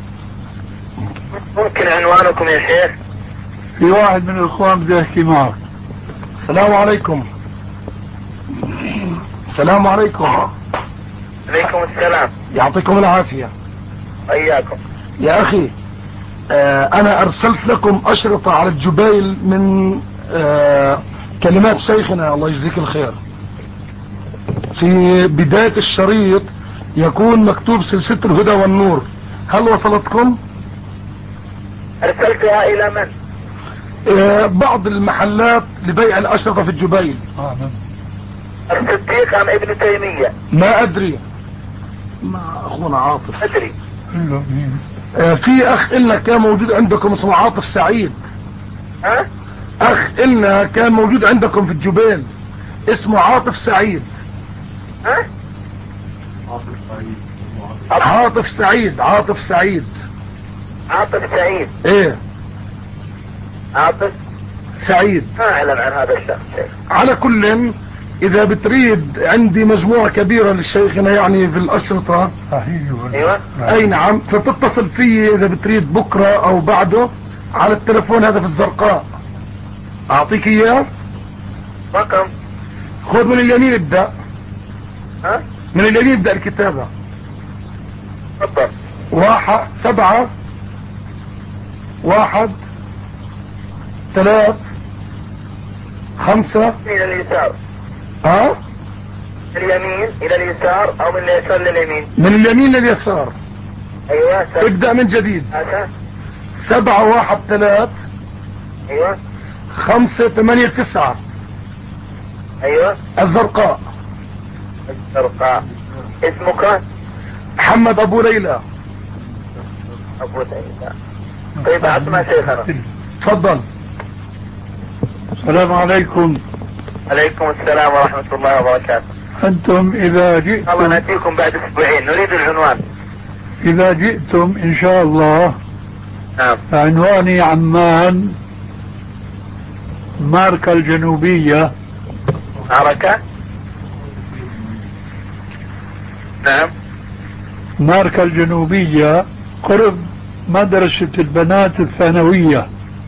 ممكن عنوانكم يا شيخ؟ في واحد من الإخوان بدي أحكي معك. السلام عليكم. السلام عليكم. عليكم السلام. يعطيكم العافية. إياكم. يا أخي آه أنا أرسلت لكم أشرطة على الجبيل من آه كلمات شيخنا الله يجزيك الخير. في بداية الشريط يكون مكتوب سلسلة الهدى والنور، هل وصلتكم؟ أرسلتها إلى من؟ آه بعض المحلات لبيع الأشرطة في الجبيل. آه الصديق أم ابن تيمية؟ ما أدري، ما أخونا عاطف أدري. آه في أخ إلنا كان موجود عندكم اسمه عاطف سعيد. ها؟ أخ إلنا كان موجود عندكم في الجبيل اسمه عاطف سعيد. ها؟ عاطف سعيد. عاطف سعيد. عاطف سعيد. ايه عاطف سعيد. ما أعلم عن هذا الشخص شيء. على كل اذا بتريد عندي مجموعة كبيرة للشيخنا يعني في الاشرطة. ايوه اي نعم، فتتصل فيه اذا بتريد بكرة او بعده على التلفون هذا في الزرقاء، اعطيك اياه. رقم. خذ من اليمين ابدأ. ها؟ من اليمين ابدأ الكتابة. تفضل. واحد سبعة واحد ثلاث خمسة. الى اليسار. ها؟ اليمين الى اليسار او من اليسار لليمين؟ من اليمين لليسار. ايوه سبعة. ابدأ من جديد. هذا. سبعة واحد ثلاث. ايوه. خمسة ثمانية تسعة. ايوه. الزرقاء. الزرقاء. اسمك؟ محمد ابو ليلى. ابو ليلى. طيب اسمع شيخنا. تفضل. السلام عليكم. عليكم السلام ورحمة الله وبركاته. أنتم إذا الله جئتم نأتيكم بعد أسبوعين، نريد العنوان. إذا جئتم إن شاء الله. نعم. عنواني عمان، ماركا الجنوبية. معركة. نعم. ماركا الجنوبية قرب مدرسة البنات الثانوية.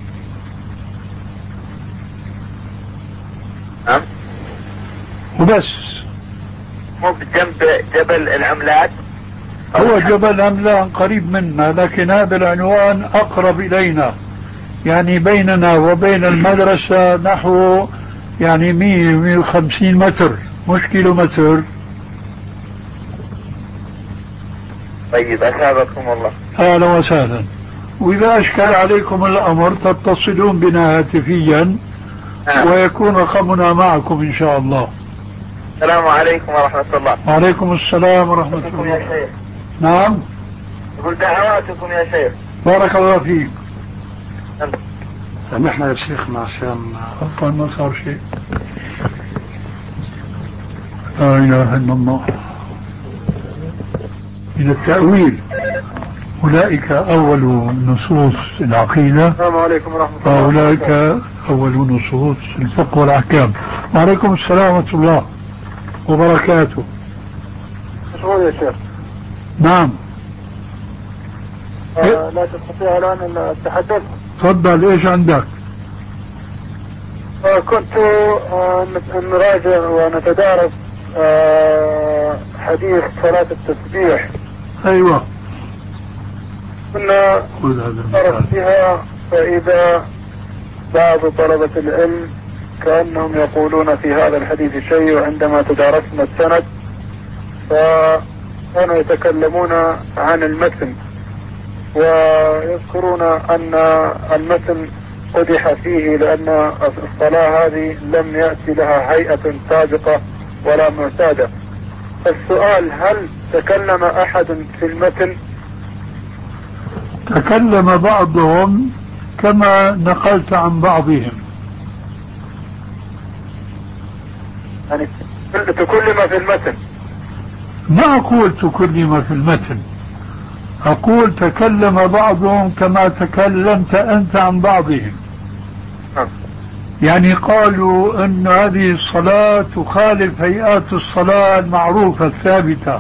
نعم. وبس. مو بجنب جبل العملات؟ هو جبل أملان قريب منا، لكن هذا العنوان أقرب إلينا، يعني بيننا وبين المدرسة نحو يعني مية مية وخمسين متر مش كيلو متر. طيب أثابكم الله. أهلا وسهلا. وإذا أشكل عليكم الأمر تتصلون بنا هاتفيا آه. ويكون رقمنا معكم إن شاء الله. السلام عليكم ورحمة الله. وعليكم السلام ورحمة الله. يا شيخ. نعم. يقول دعواتكم يا شيخ. بارك الله فيك. سامحنا يا شيخنا عشان عفوا ما صار شيء. لا إله إلا الله. من التأويل أولئك أول نصوص العقيدة. السلام عليكم ورحمة الله. أولئك أول نصوص الفقه والأحكام. وعليكم السلام ورحمة الله وبركاته. مشغول يا شيخ. نعم. آه لا تستطيع الآن التحدث. تفضل ايش عندك؟ آه كنت آه نراجع ونتدارس آه حديث صلاة التسبيح. ايوه. كنا نعرف فيها فإذا بعض طلبة العلم كأنهم يقولون في هذا الحديث شيء، وعندما تدارسنا السند فكانوا يتكلمون عن المتن ويذكرون أن المتن قدح فيه لأن الصلاة هذه لم يأتي لها هيئة سابقة ولا معتادة. السؤال: هل تكلم أحد في المتن؟ تكلم بعضهم كما نقلت عن بعضهم. يعني تكلم في المتن؟ ما أقول تكلم في المتن، أقول تكلم بعضهم كما تكلمت أنت عن بعضهم. نعم. يعني قالوا أن هذه الصلاة تخالف هيئات الصلاة المعروفة الثابتة.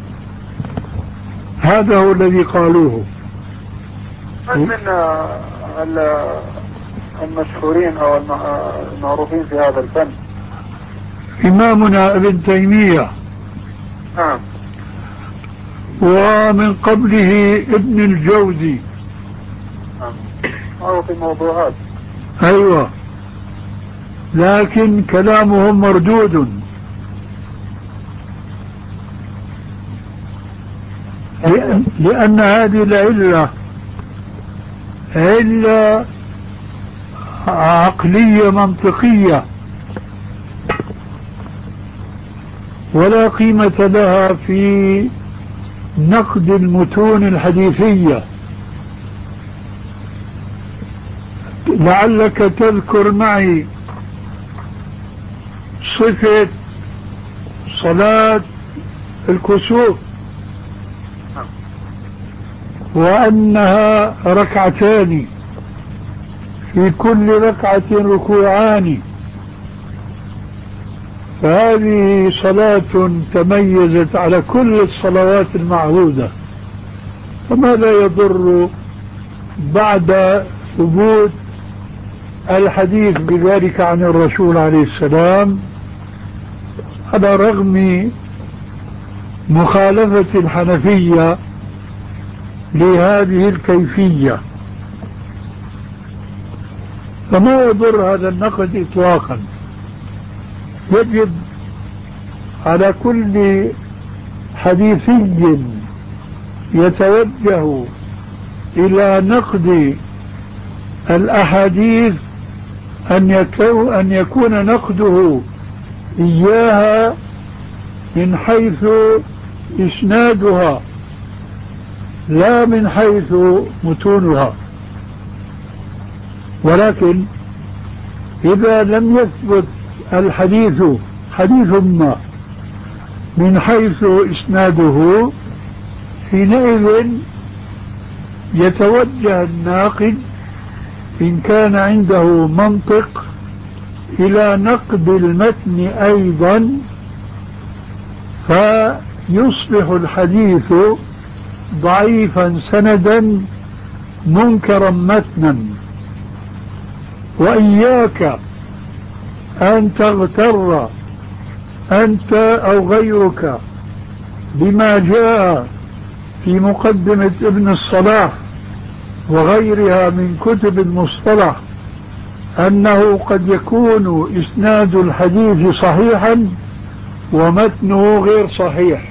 هذا هو الذي قالوه. من من المشهورين أو المعروفين في هذا الفن؟ إمامنا ابن تيمية. نعم. ومن قبله ابن الجوزي. نعم. معروف الموضوعات. أيوة، لكن كلامهم مردود، لأن, لأن هذه العلة علة عقلية منطقية ولا قيمة لها في نقد المتون الحديثية. لعلك تذكر معي صفة صلاة الكسوف وأنها ركعتان في كل ركعة ركوعان، فهذه صلاة تميزت على كل الصلوات المعهودة، فماذا يضر بعد ثبوت الحديث بذلك عن الرسول عليه السلام، على رغم مخالفة الحنفية لهذه الكيفية. فما يضر هذا النقد إطلاقا. يجب على كل حديثي يتوجه إلى نقد الأحاديث أن أن يكون نقده إياها من حيث إسنادها لا من حيث متونها. ولكن إذا لم يثبت الحديث حديث ما من حيث إسناده، حينئذ يتوجه الناقد إن كان عنده منطق إلى نقد المتن أيضا، فيصبح الحديث ضعيفا سندا منكرا متنا. وإياك أن تغتر أنت أو غيرك بما جاء في مقدمة ابن الصلاح وغيرها من كتب المصطلح أنه قد يكون إسناد الحديث صحيحا ومتنه غير صحيح.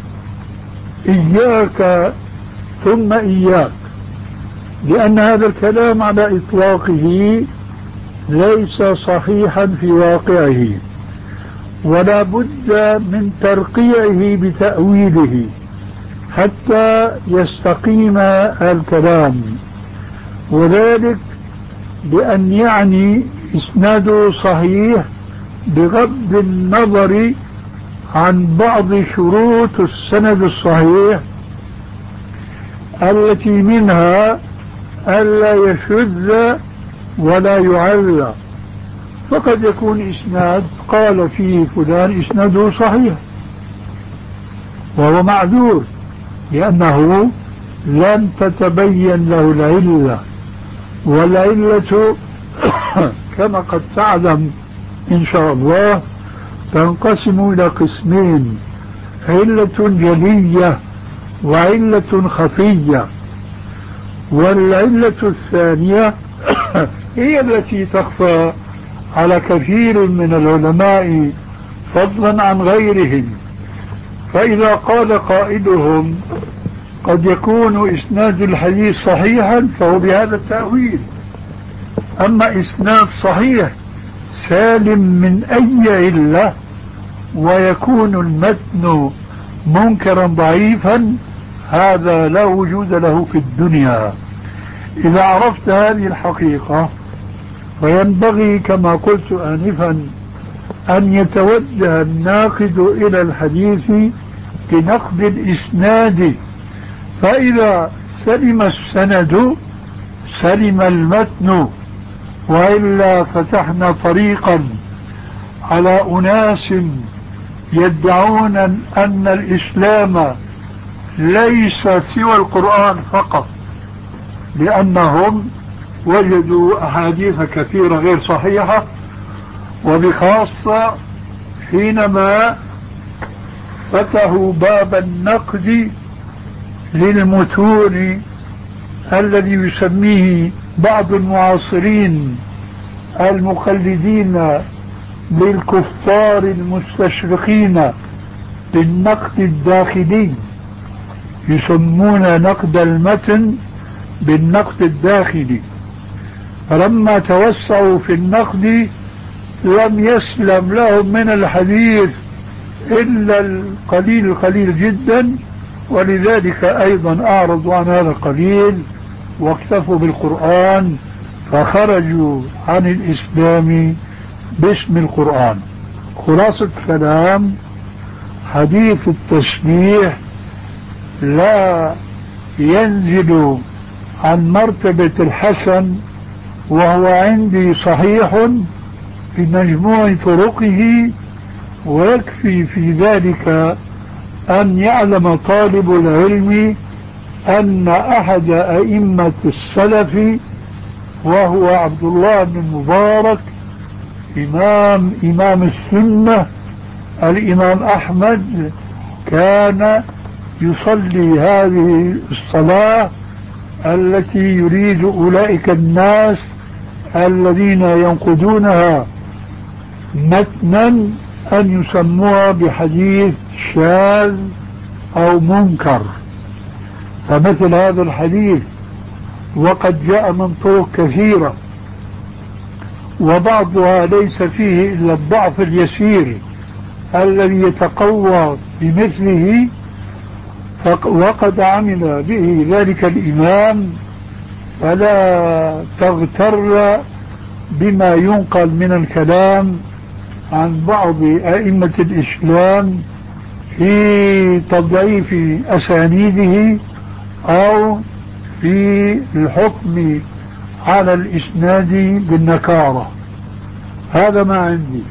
إياك ثم إياك، لأن هذا الكلام على إطلاقه ليس صحيحا في واقعه، ولا بد من ترقيعه بتأويله حتى يستقيم الكلام، وذلك بأن يعني إسناده صحيح بغض النظر عن بعض شروط السند الصحيح التي منها ألا يشذ ولا يعلى. فقد يكون إسناد قال فيه فلان إسناده صحيح وهو معذور لأنه لم تتبين له العلة، والعلة كما قد تعلم إن شاء الله تنقسم إلى قسمين: علة جلية وعلة خفية. والعلة الثانية هي التي تخفى على كثير من العلماء فضلا عن غيرهم. فإذا قال قائلهم قد يكون إسناد الحديث صحيحا فهو بهذا التأويل. أما إسناد صحيح سالم من أي علة ويكون المتن منكرا ضعيفا، هذا لا وجود له في الدنيا. إذا عرفت هذه الحقيقة فينبغي كما قلت آنفا أن يتوجه الناقد إلى الحديث بنقد الإسناد، فإذا سلم السند سلم المتن، وإلا فتحنا طريقا على أناس يدعون أن الإسلام ليس سوى القرآن فقط، لأنهم وجدوا أحاديث كثيرة غير صحيحة، وبخاصة حينما فتحوا باب النقد للمتون الذي يسميه بعض المعاصرين المقلدين للكفار المستشرقين بالنقد الداخلي، يسمون نقد المتن بالنقد الداخلي. فلما توسعوا في النقد لم يسلم لهم من الحديث إلا القليل القليل جدا، ولذلك أيضا أعرضوا عن هذا القليل واكتفوا بالقرآن، فخرجوا عن الإسلام باسم القرآن. خلاصة كلام: حديث التشبيه لا ينزل عن مرتبة الحسن، وهو عندي صحيح في مجموع طرقه، ويكفي في ذلك أن يعلم طالب العلم أن أحد أئمة السلف وهو عبد الله بن المبارك إمام إمام السنة الإمام أحمد كان يصلي هذه الصلاة التي يريد أولئك الناس الذين ينقدونها متنا أن يسموها بحديث شاذ أو منكر. فمثل هذا الحديث وقد جاء من طرق كثيرة وبعضها ليس فيه إلا الضعف اليسير الذي يتقوى بمثله، وقد عمل به ذلك الإمام، فلا تغتر بما ينقل من الكلام عن بعض أئمة الإسلام في تضعيف أسانيده أو في الحكم على الإسناد بالنكارة. هذا ما عندي.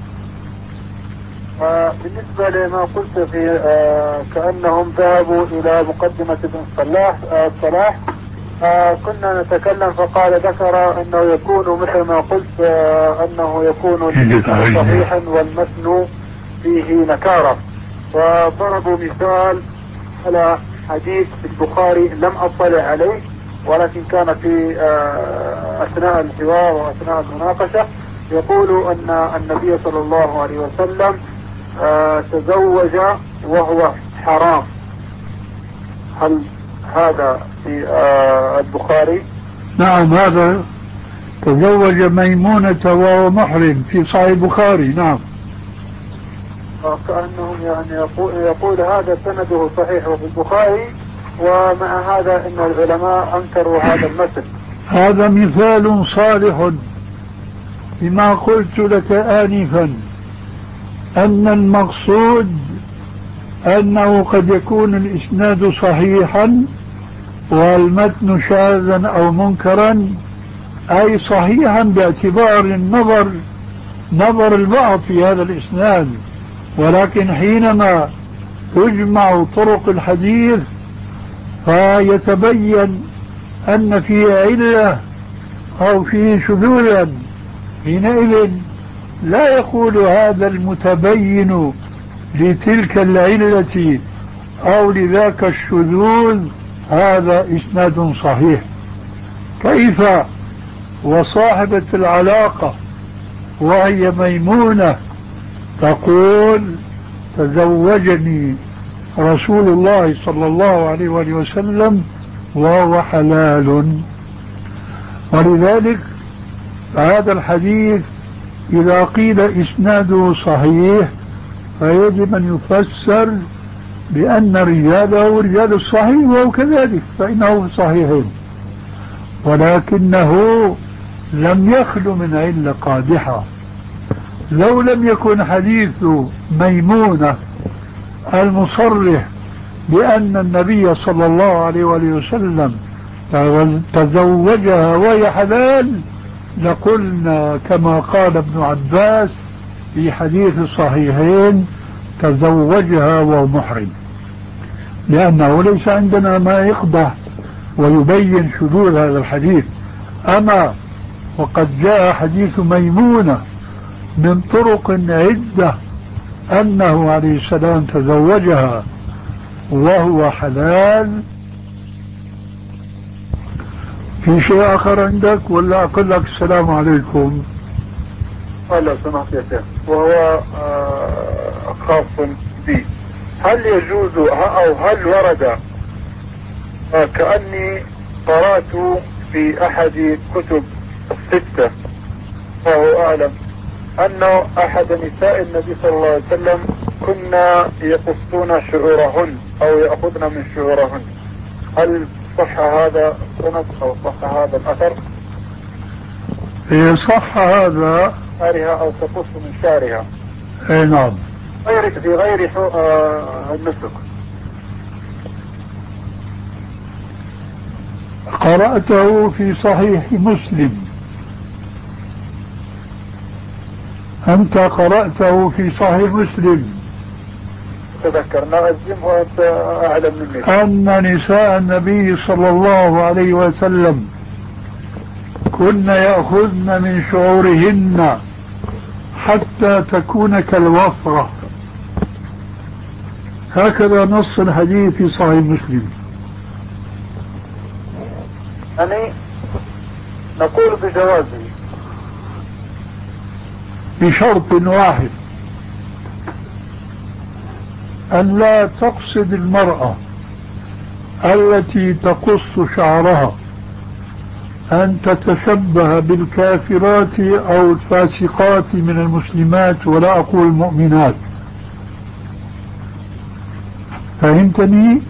بالنسبة لما قلت في آه كأنهم ذهبوا إلى مقدمة ابن صلاح آه صلاح آه كنا نتكلم، فقال ذكر أنه يكون مثل ما قلت آه أنه يكون صحيحا والمتن فيه نكارة، وضربوا مثال على حديث البخاري لم أطلع عليه ولكن كان في آه أثناء الحوار وأثناء المناقشة يقول أن النبي صلى الله عليه وسلم آه تزوج وهو حرام. هل هذا في آه البخاري؟ نعم، هذا تزوج ميمونة وهو محرم في صحيح البخاري. نعم. كأنهم يعني يقول, يقول هذا سنده صحيح وفي البخاري، ومع هذا إن العلماء أنكروا هذا المثل. هذا مثال صالح لما قلت لك آنفا، أن المقصود أنه قد يكون الإسناد صحيحا والمتن شاذا أو منكرا، أي صحيحا باعتبار النظر نظر البعض في هذا الإسناد، ولكن حينما تجمع طرق الحديث فيتبين أن فيه علة أو فيه شذوذا، حينئذ لا يقول هذا المتبين لتلك العلة أو لذاك الشذوذ هذا إسناد صحيح. كيف وصاحبة العلاقة وهي ميمونة تقول تزوجني رسول الله صلى الله عليه وآله وسلم وهو حلال. ولذلك هذا الحديث إذا قيل إسناده صحيح فيجب أن يفسر بأن رجاله رجال الصحيح، وهو كذلك فإنه صحيح، ولكنه لم يخلو من علة قادحة. لو لم يكن حديث ميمونة المصرح بأن النبي صلى الله عليه وسلم تزوجها وهي حلال لقلنا كما قال ابن عباس في حديث الصحيحين تزوجها وهو محرم، لأنه ليس عندنا ما يقضح ويبين شذوذ هذا الحديث. أما وقد جاء حديث ميمونة من طرق عدة أنه عليه السلام تزوجها وهو حلال. في شيء آخر عندك ولا أقول لك السلام عليكم؟ الله سمحت يا شيخ، وهو آه خاص بي. هل يجوز أو هل ورد آه كأني قرأت في أحد كتب الستة وهو أعلم أنه أحد نساء النبي صلى الله عليه وسلم كنا يقصون شعورهن أو يأخذن من شعورهن، هل صح هذا السند أو صح هذا الأثر؟ إيه صح هذا، شعرها أو تقص من شعرها. إيه نعم، غير في غير آه النسك. قرأته في صحيح مسلم. أنت قرأته في صحيح مسلم. تذكرنا الزم وأنت أعلم مني. أن نساء النبي صلى الله عليه وسلم كن يأخذن من شعورهن حتى تكون كالوفرة، هكذا نص الحديث في صحيح مسلم. يعني نقول بجوازه بشرط واحد، أن لا تقصد المرأة التي تقص شعرها أن تتشبه بالكافرات أو الفاسقات من المسلمات، ولا أقول المؤمنات. فهمتني؟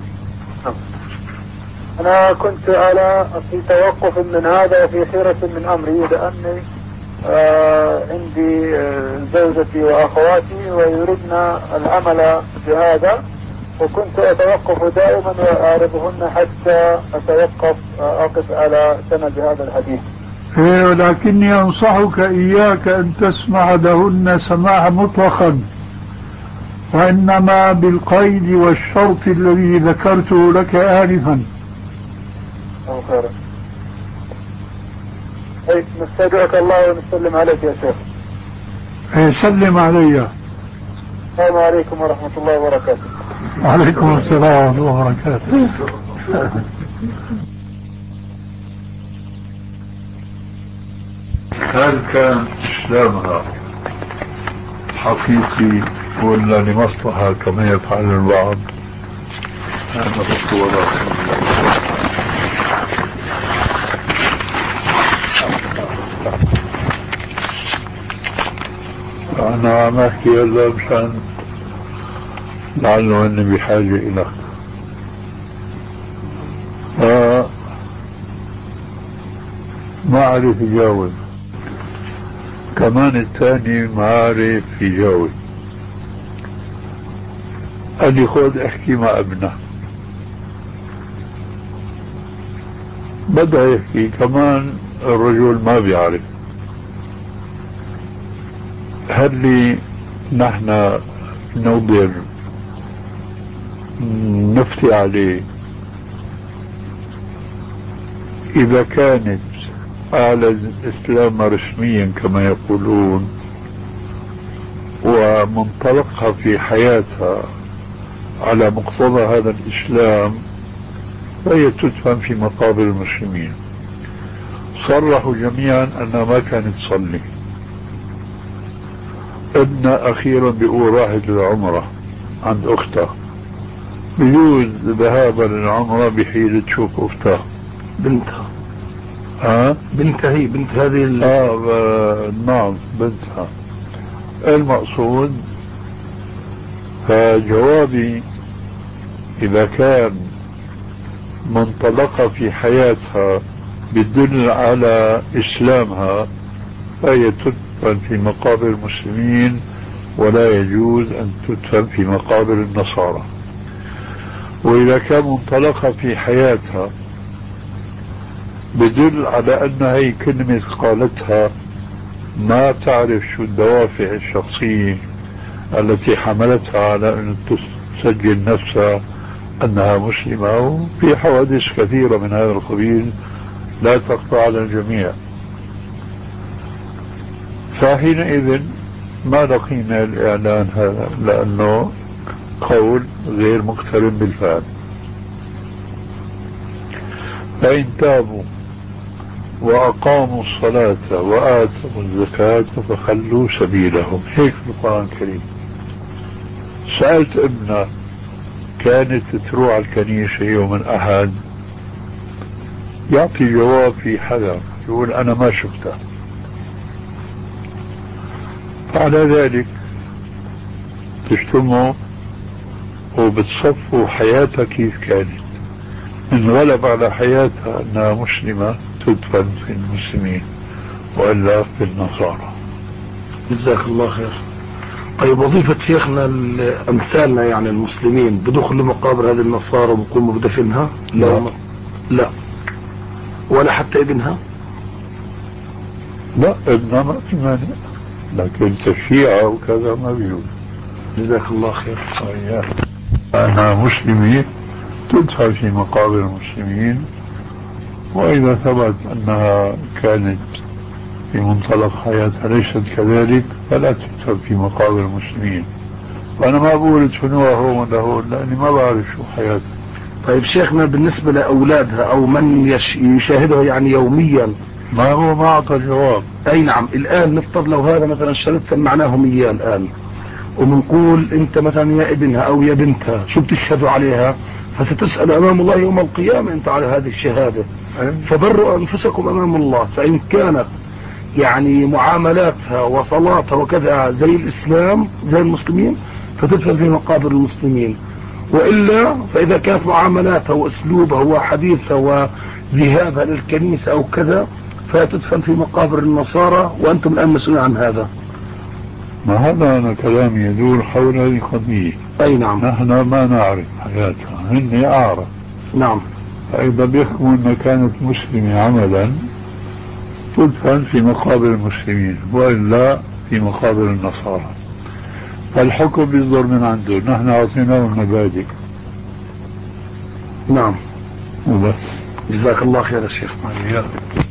أنا كنت على في توقف من هذا وفي خيرة من أمري، لأني آه عندي آه زوجتي وأخواتي ويردن العمل بهذا، وكنت أتوقف دائما وأعرضهن حتى أتوقف آه أقف على سند هذا الحديث. إيه، ولكني أنصحك إياك أن تسمع لهن سماع مطلقا، وإنما بالقيد والشرط الذي ذكرته لك آنفا. أو خيرا. أي نستودعك الله ونسلم عليك يا شيخ. إيه، سلم علي. السلام عليكم ورحمة الله وبركاته. وعليكم السلام ورحمة الله وبركاته. هل كان إسلامها حقيقي ولا لمصلحة كما يفعل البعض؟ هذا هو الوضع. أنا عم أحكي هلا مشان لعله أني بحاجة إليك. آه ما عرف يجاوب، كمان الثاني ما عرف يجاوب. قال لي خذ احكي مع ابنه. بدأ يحكي، كمان الرجل ما بيعرف. هل لي نحن نقدر نفتي عليه إذا كانت على الإسلام رسميا كما يقولون ومنطلقها في حياتها على مقتضى هذا الإسلام، فهي تدفن في مقابر المسلمين. صرحوا جميعا أنها ما كانت تصلي. ابنها أخيرا بيقول راحت للعمرة عند أختها، بيجوز ذهابا للعمرة بحيل تشوف أختها بنتها. ها؟ بنتها هي بنت هذه ال... آه نعم بنتها. المقصود فجوابي إذا كان منطلقة في حياتها بتدل على إسلامها فهي تدفن في مقابر المسلمين، ولا يجوز أن تدفن في مقابر النصارى. وإذا كان منطلقة في حياتها بدل على أن هي كلمة قالتها ما تعرف شو الدوافع الشخصية التي حملتها على أن تسجل نفسها أنها مسلمة، وفي حوادث كثيرة من هذا القبيل لا تخفى على الجميع. فحينئذ ما لقينا الإعلان هذا لأنه قول غير مقترن بالفعل. فإن تابوا وأقاموا الصلاة وآتوا الزكاة فخلوا سبيلهم، هيك في القرآن الكريم. سألت ابنه كانت تروح على الكنيسة يوم الأحد، يعطي جواب في حذر، يقول أنا ما شفتها. فعلى ذلك تجتمعوا وبتصفوا حياتها كيف كانت. إن غلب على حياتها أنها مسلمة تدفن في المسلمين وإلا في النصارى. جزاك الله خير. طيب وظيفة شيخنا أمثالنا يعني المسلمين بدخلوا مقابر هذه النصارى وبقوموا بدفنها؟ لا لا ولا حتى ابنها؟ لا ابنها ما في مانع، لكن تشييعها وكذا ما بيجوز. جزاك الله خير. أنها مسلمة تدفن في مقابر المسلمين، وإذا ثبت أنها كانت في منطلق حياتها ليست كذلك فلا تدفن في مقابر المسلمين. وأنا ما بقول ادفنوها هون ولا هون لأني ما بعرف شو حياتها. طيب شيخنا بالنسبة لأولادها أو من يش... يشاهدها يعني يوميا، ما هو ما أعطى جواب. أي نعم. الآن نفترض لو هذا مثلا شريط سمعناهم إياه الآن وبنقول أنت مثلا يا ابنها أو يا بنتها شو بتشهدوا عليها، فستسأل أمام الله يوم القيامة أنت على هذه الشهادة، فبروا أنفسكم أمام الله. فإن كانت يعني معاملاتها وصلاتها وكذا زي الإسلام زي المسلمين فتدفن في مقابر المسلمين، وإلا فإذا كانت معاملاتها وأسلوبها وحديثها وذهابها للكنيسة أو كذا فتدفن في مقابر النصارى، وأنتم الآن مسؤولين عن هذا. ما هذا أنا كلامي يدور حول هذه القضية. أي نعم. نحن ما نعرف حياتها، هن أعرف. نعم. فإذا بيحكموا أنها كانت مسلمة عملا تدفن في مقابر المسلمين وإلا في مقابر النصارى. فالحكم بيصدر من عنده، نحن أعطيناه المبادئ. نعم. وبس. جزاك الله خير يا شيخ.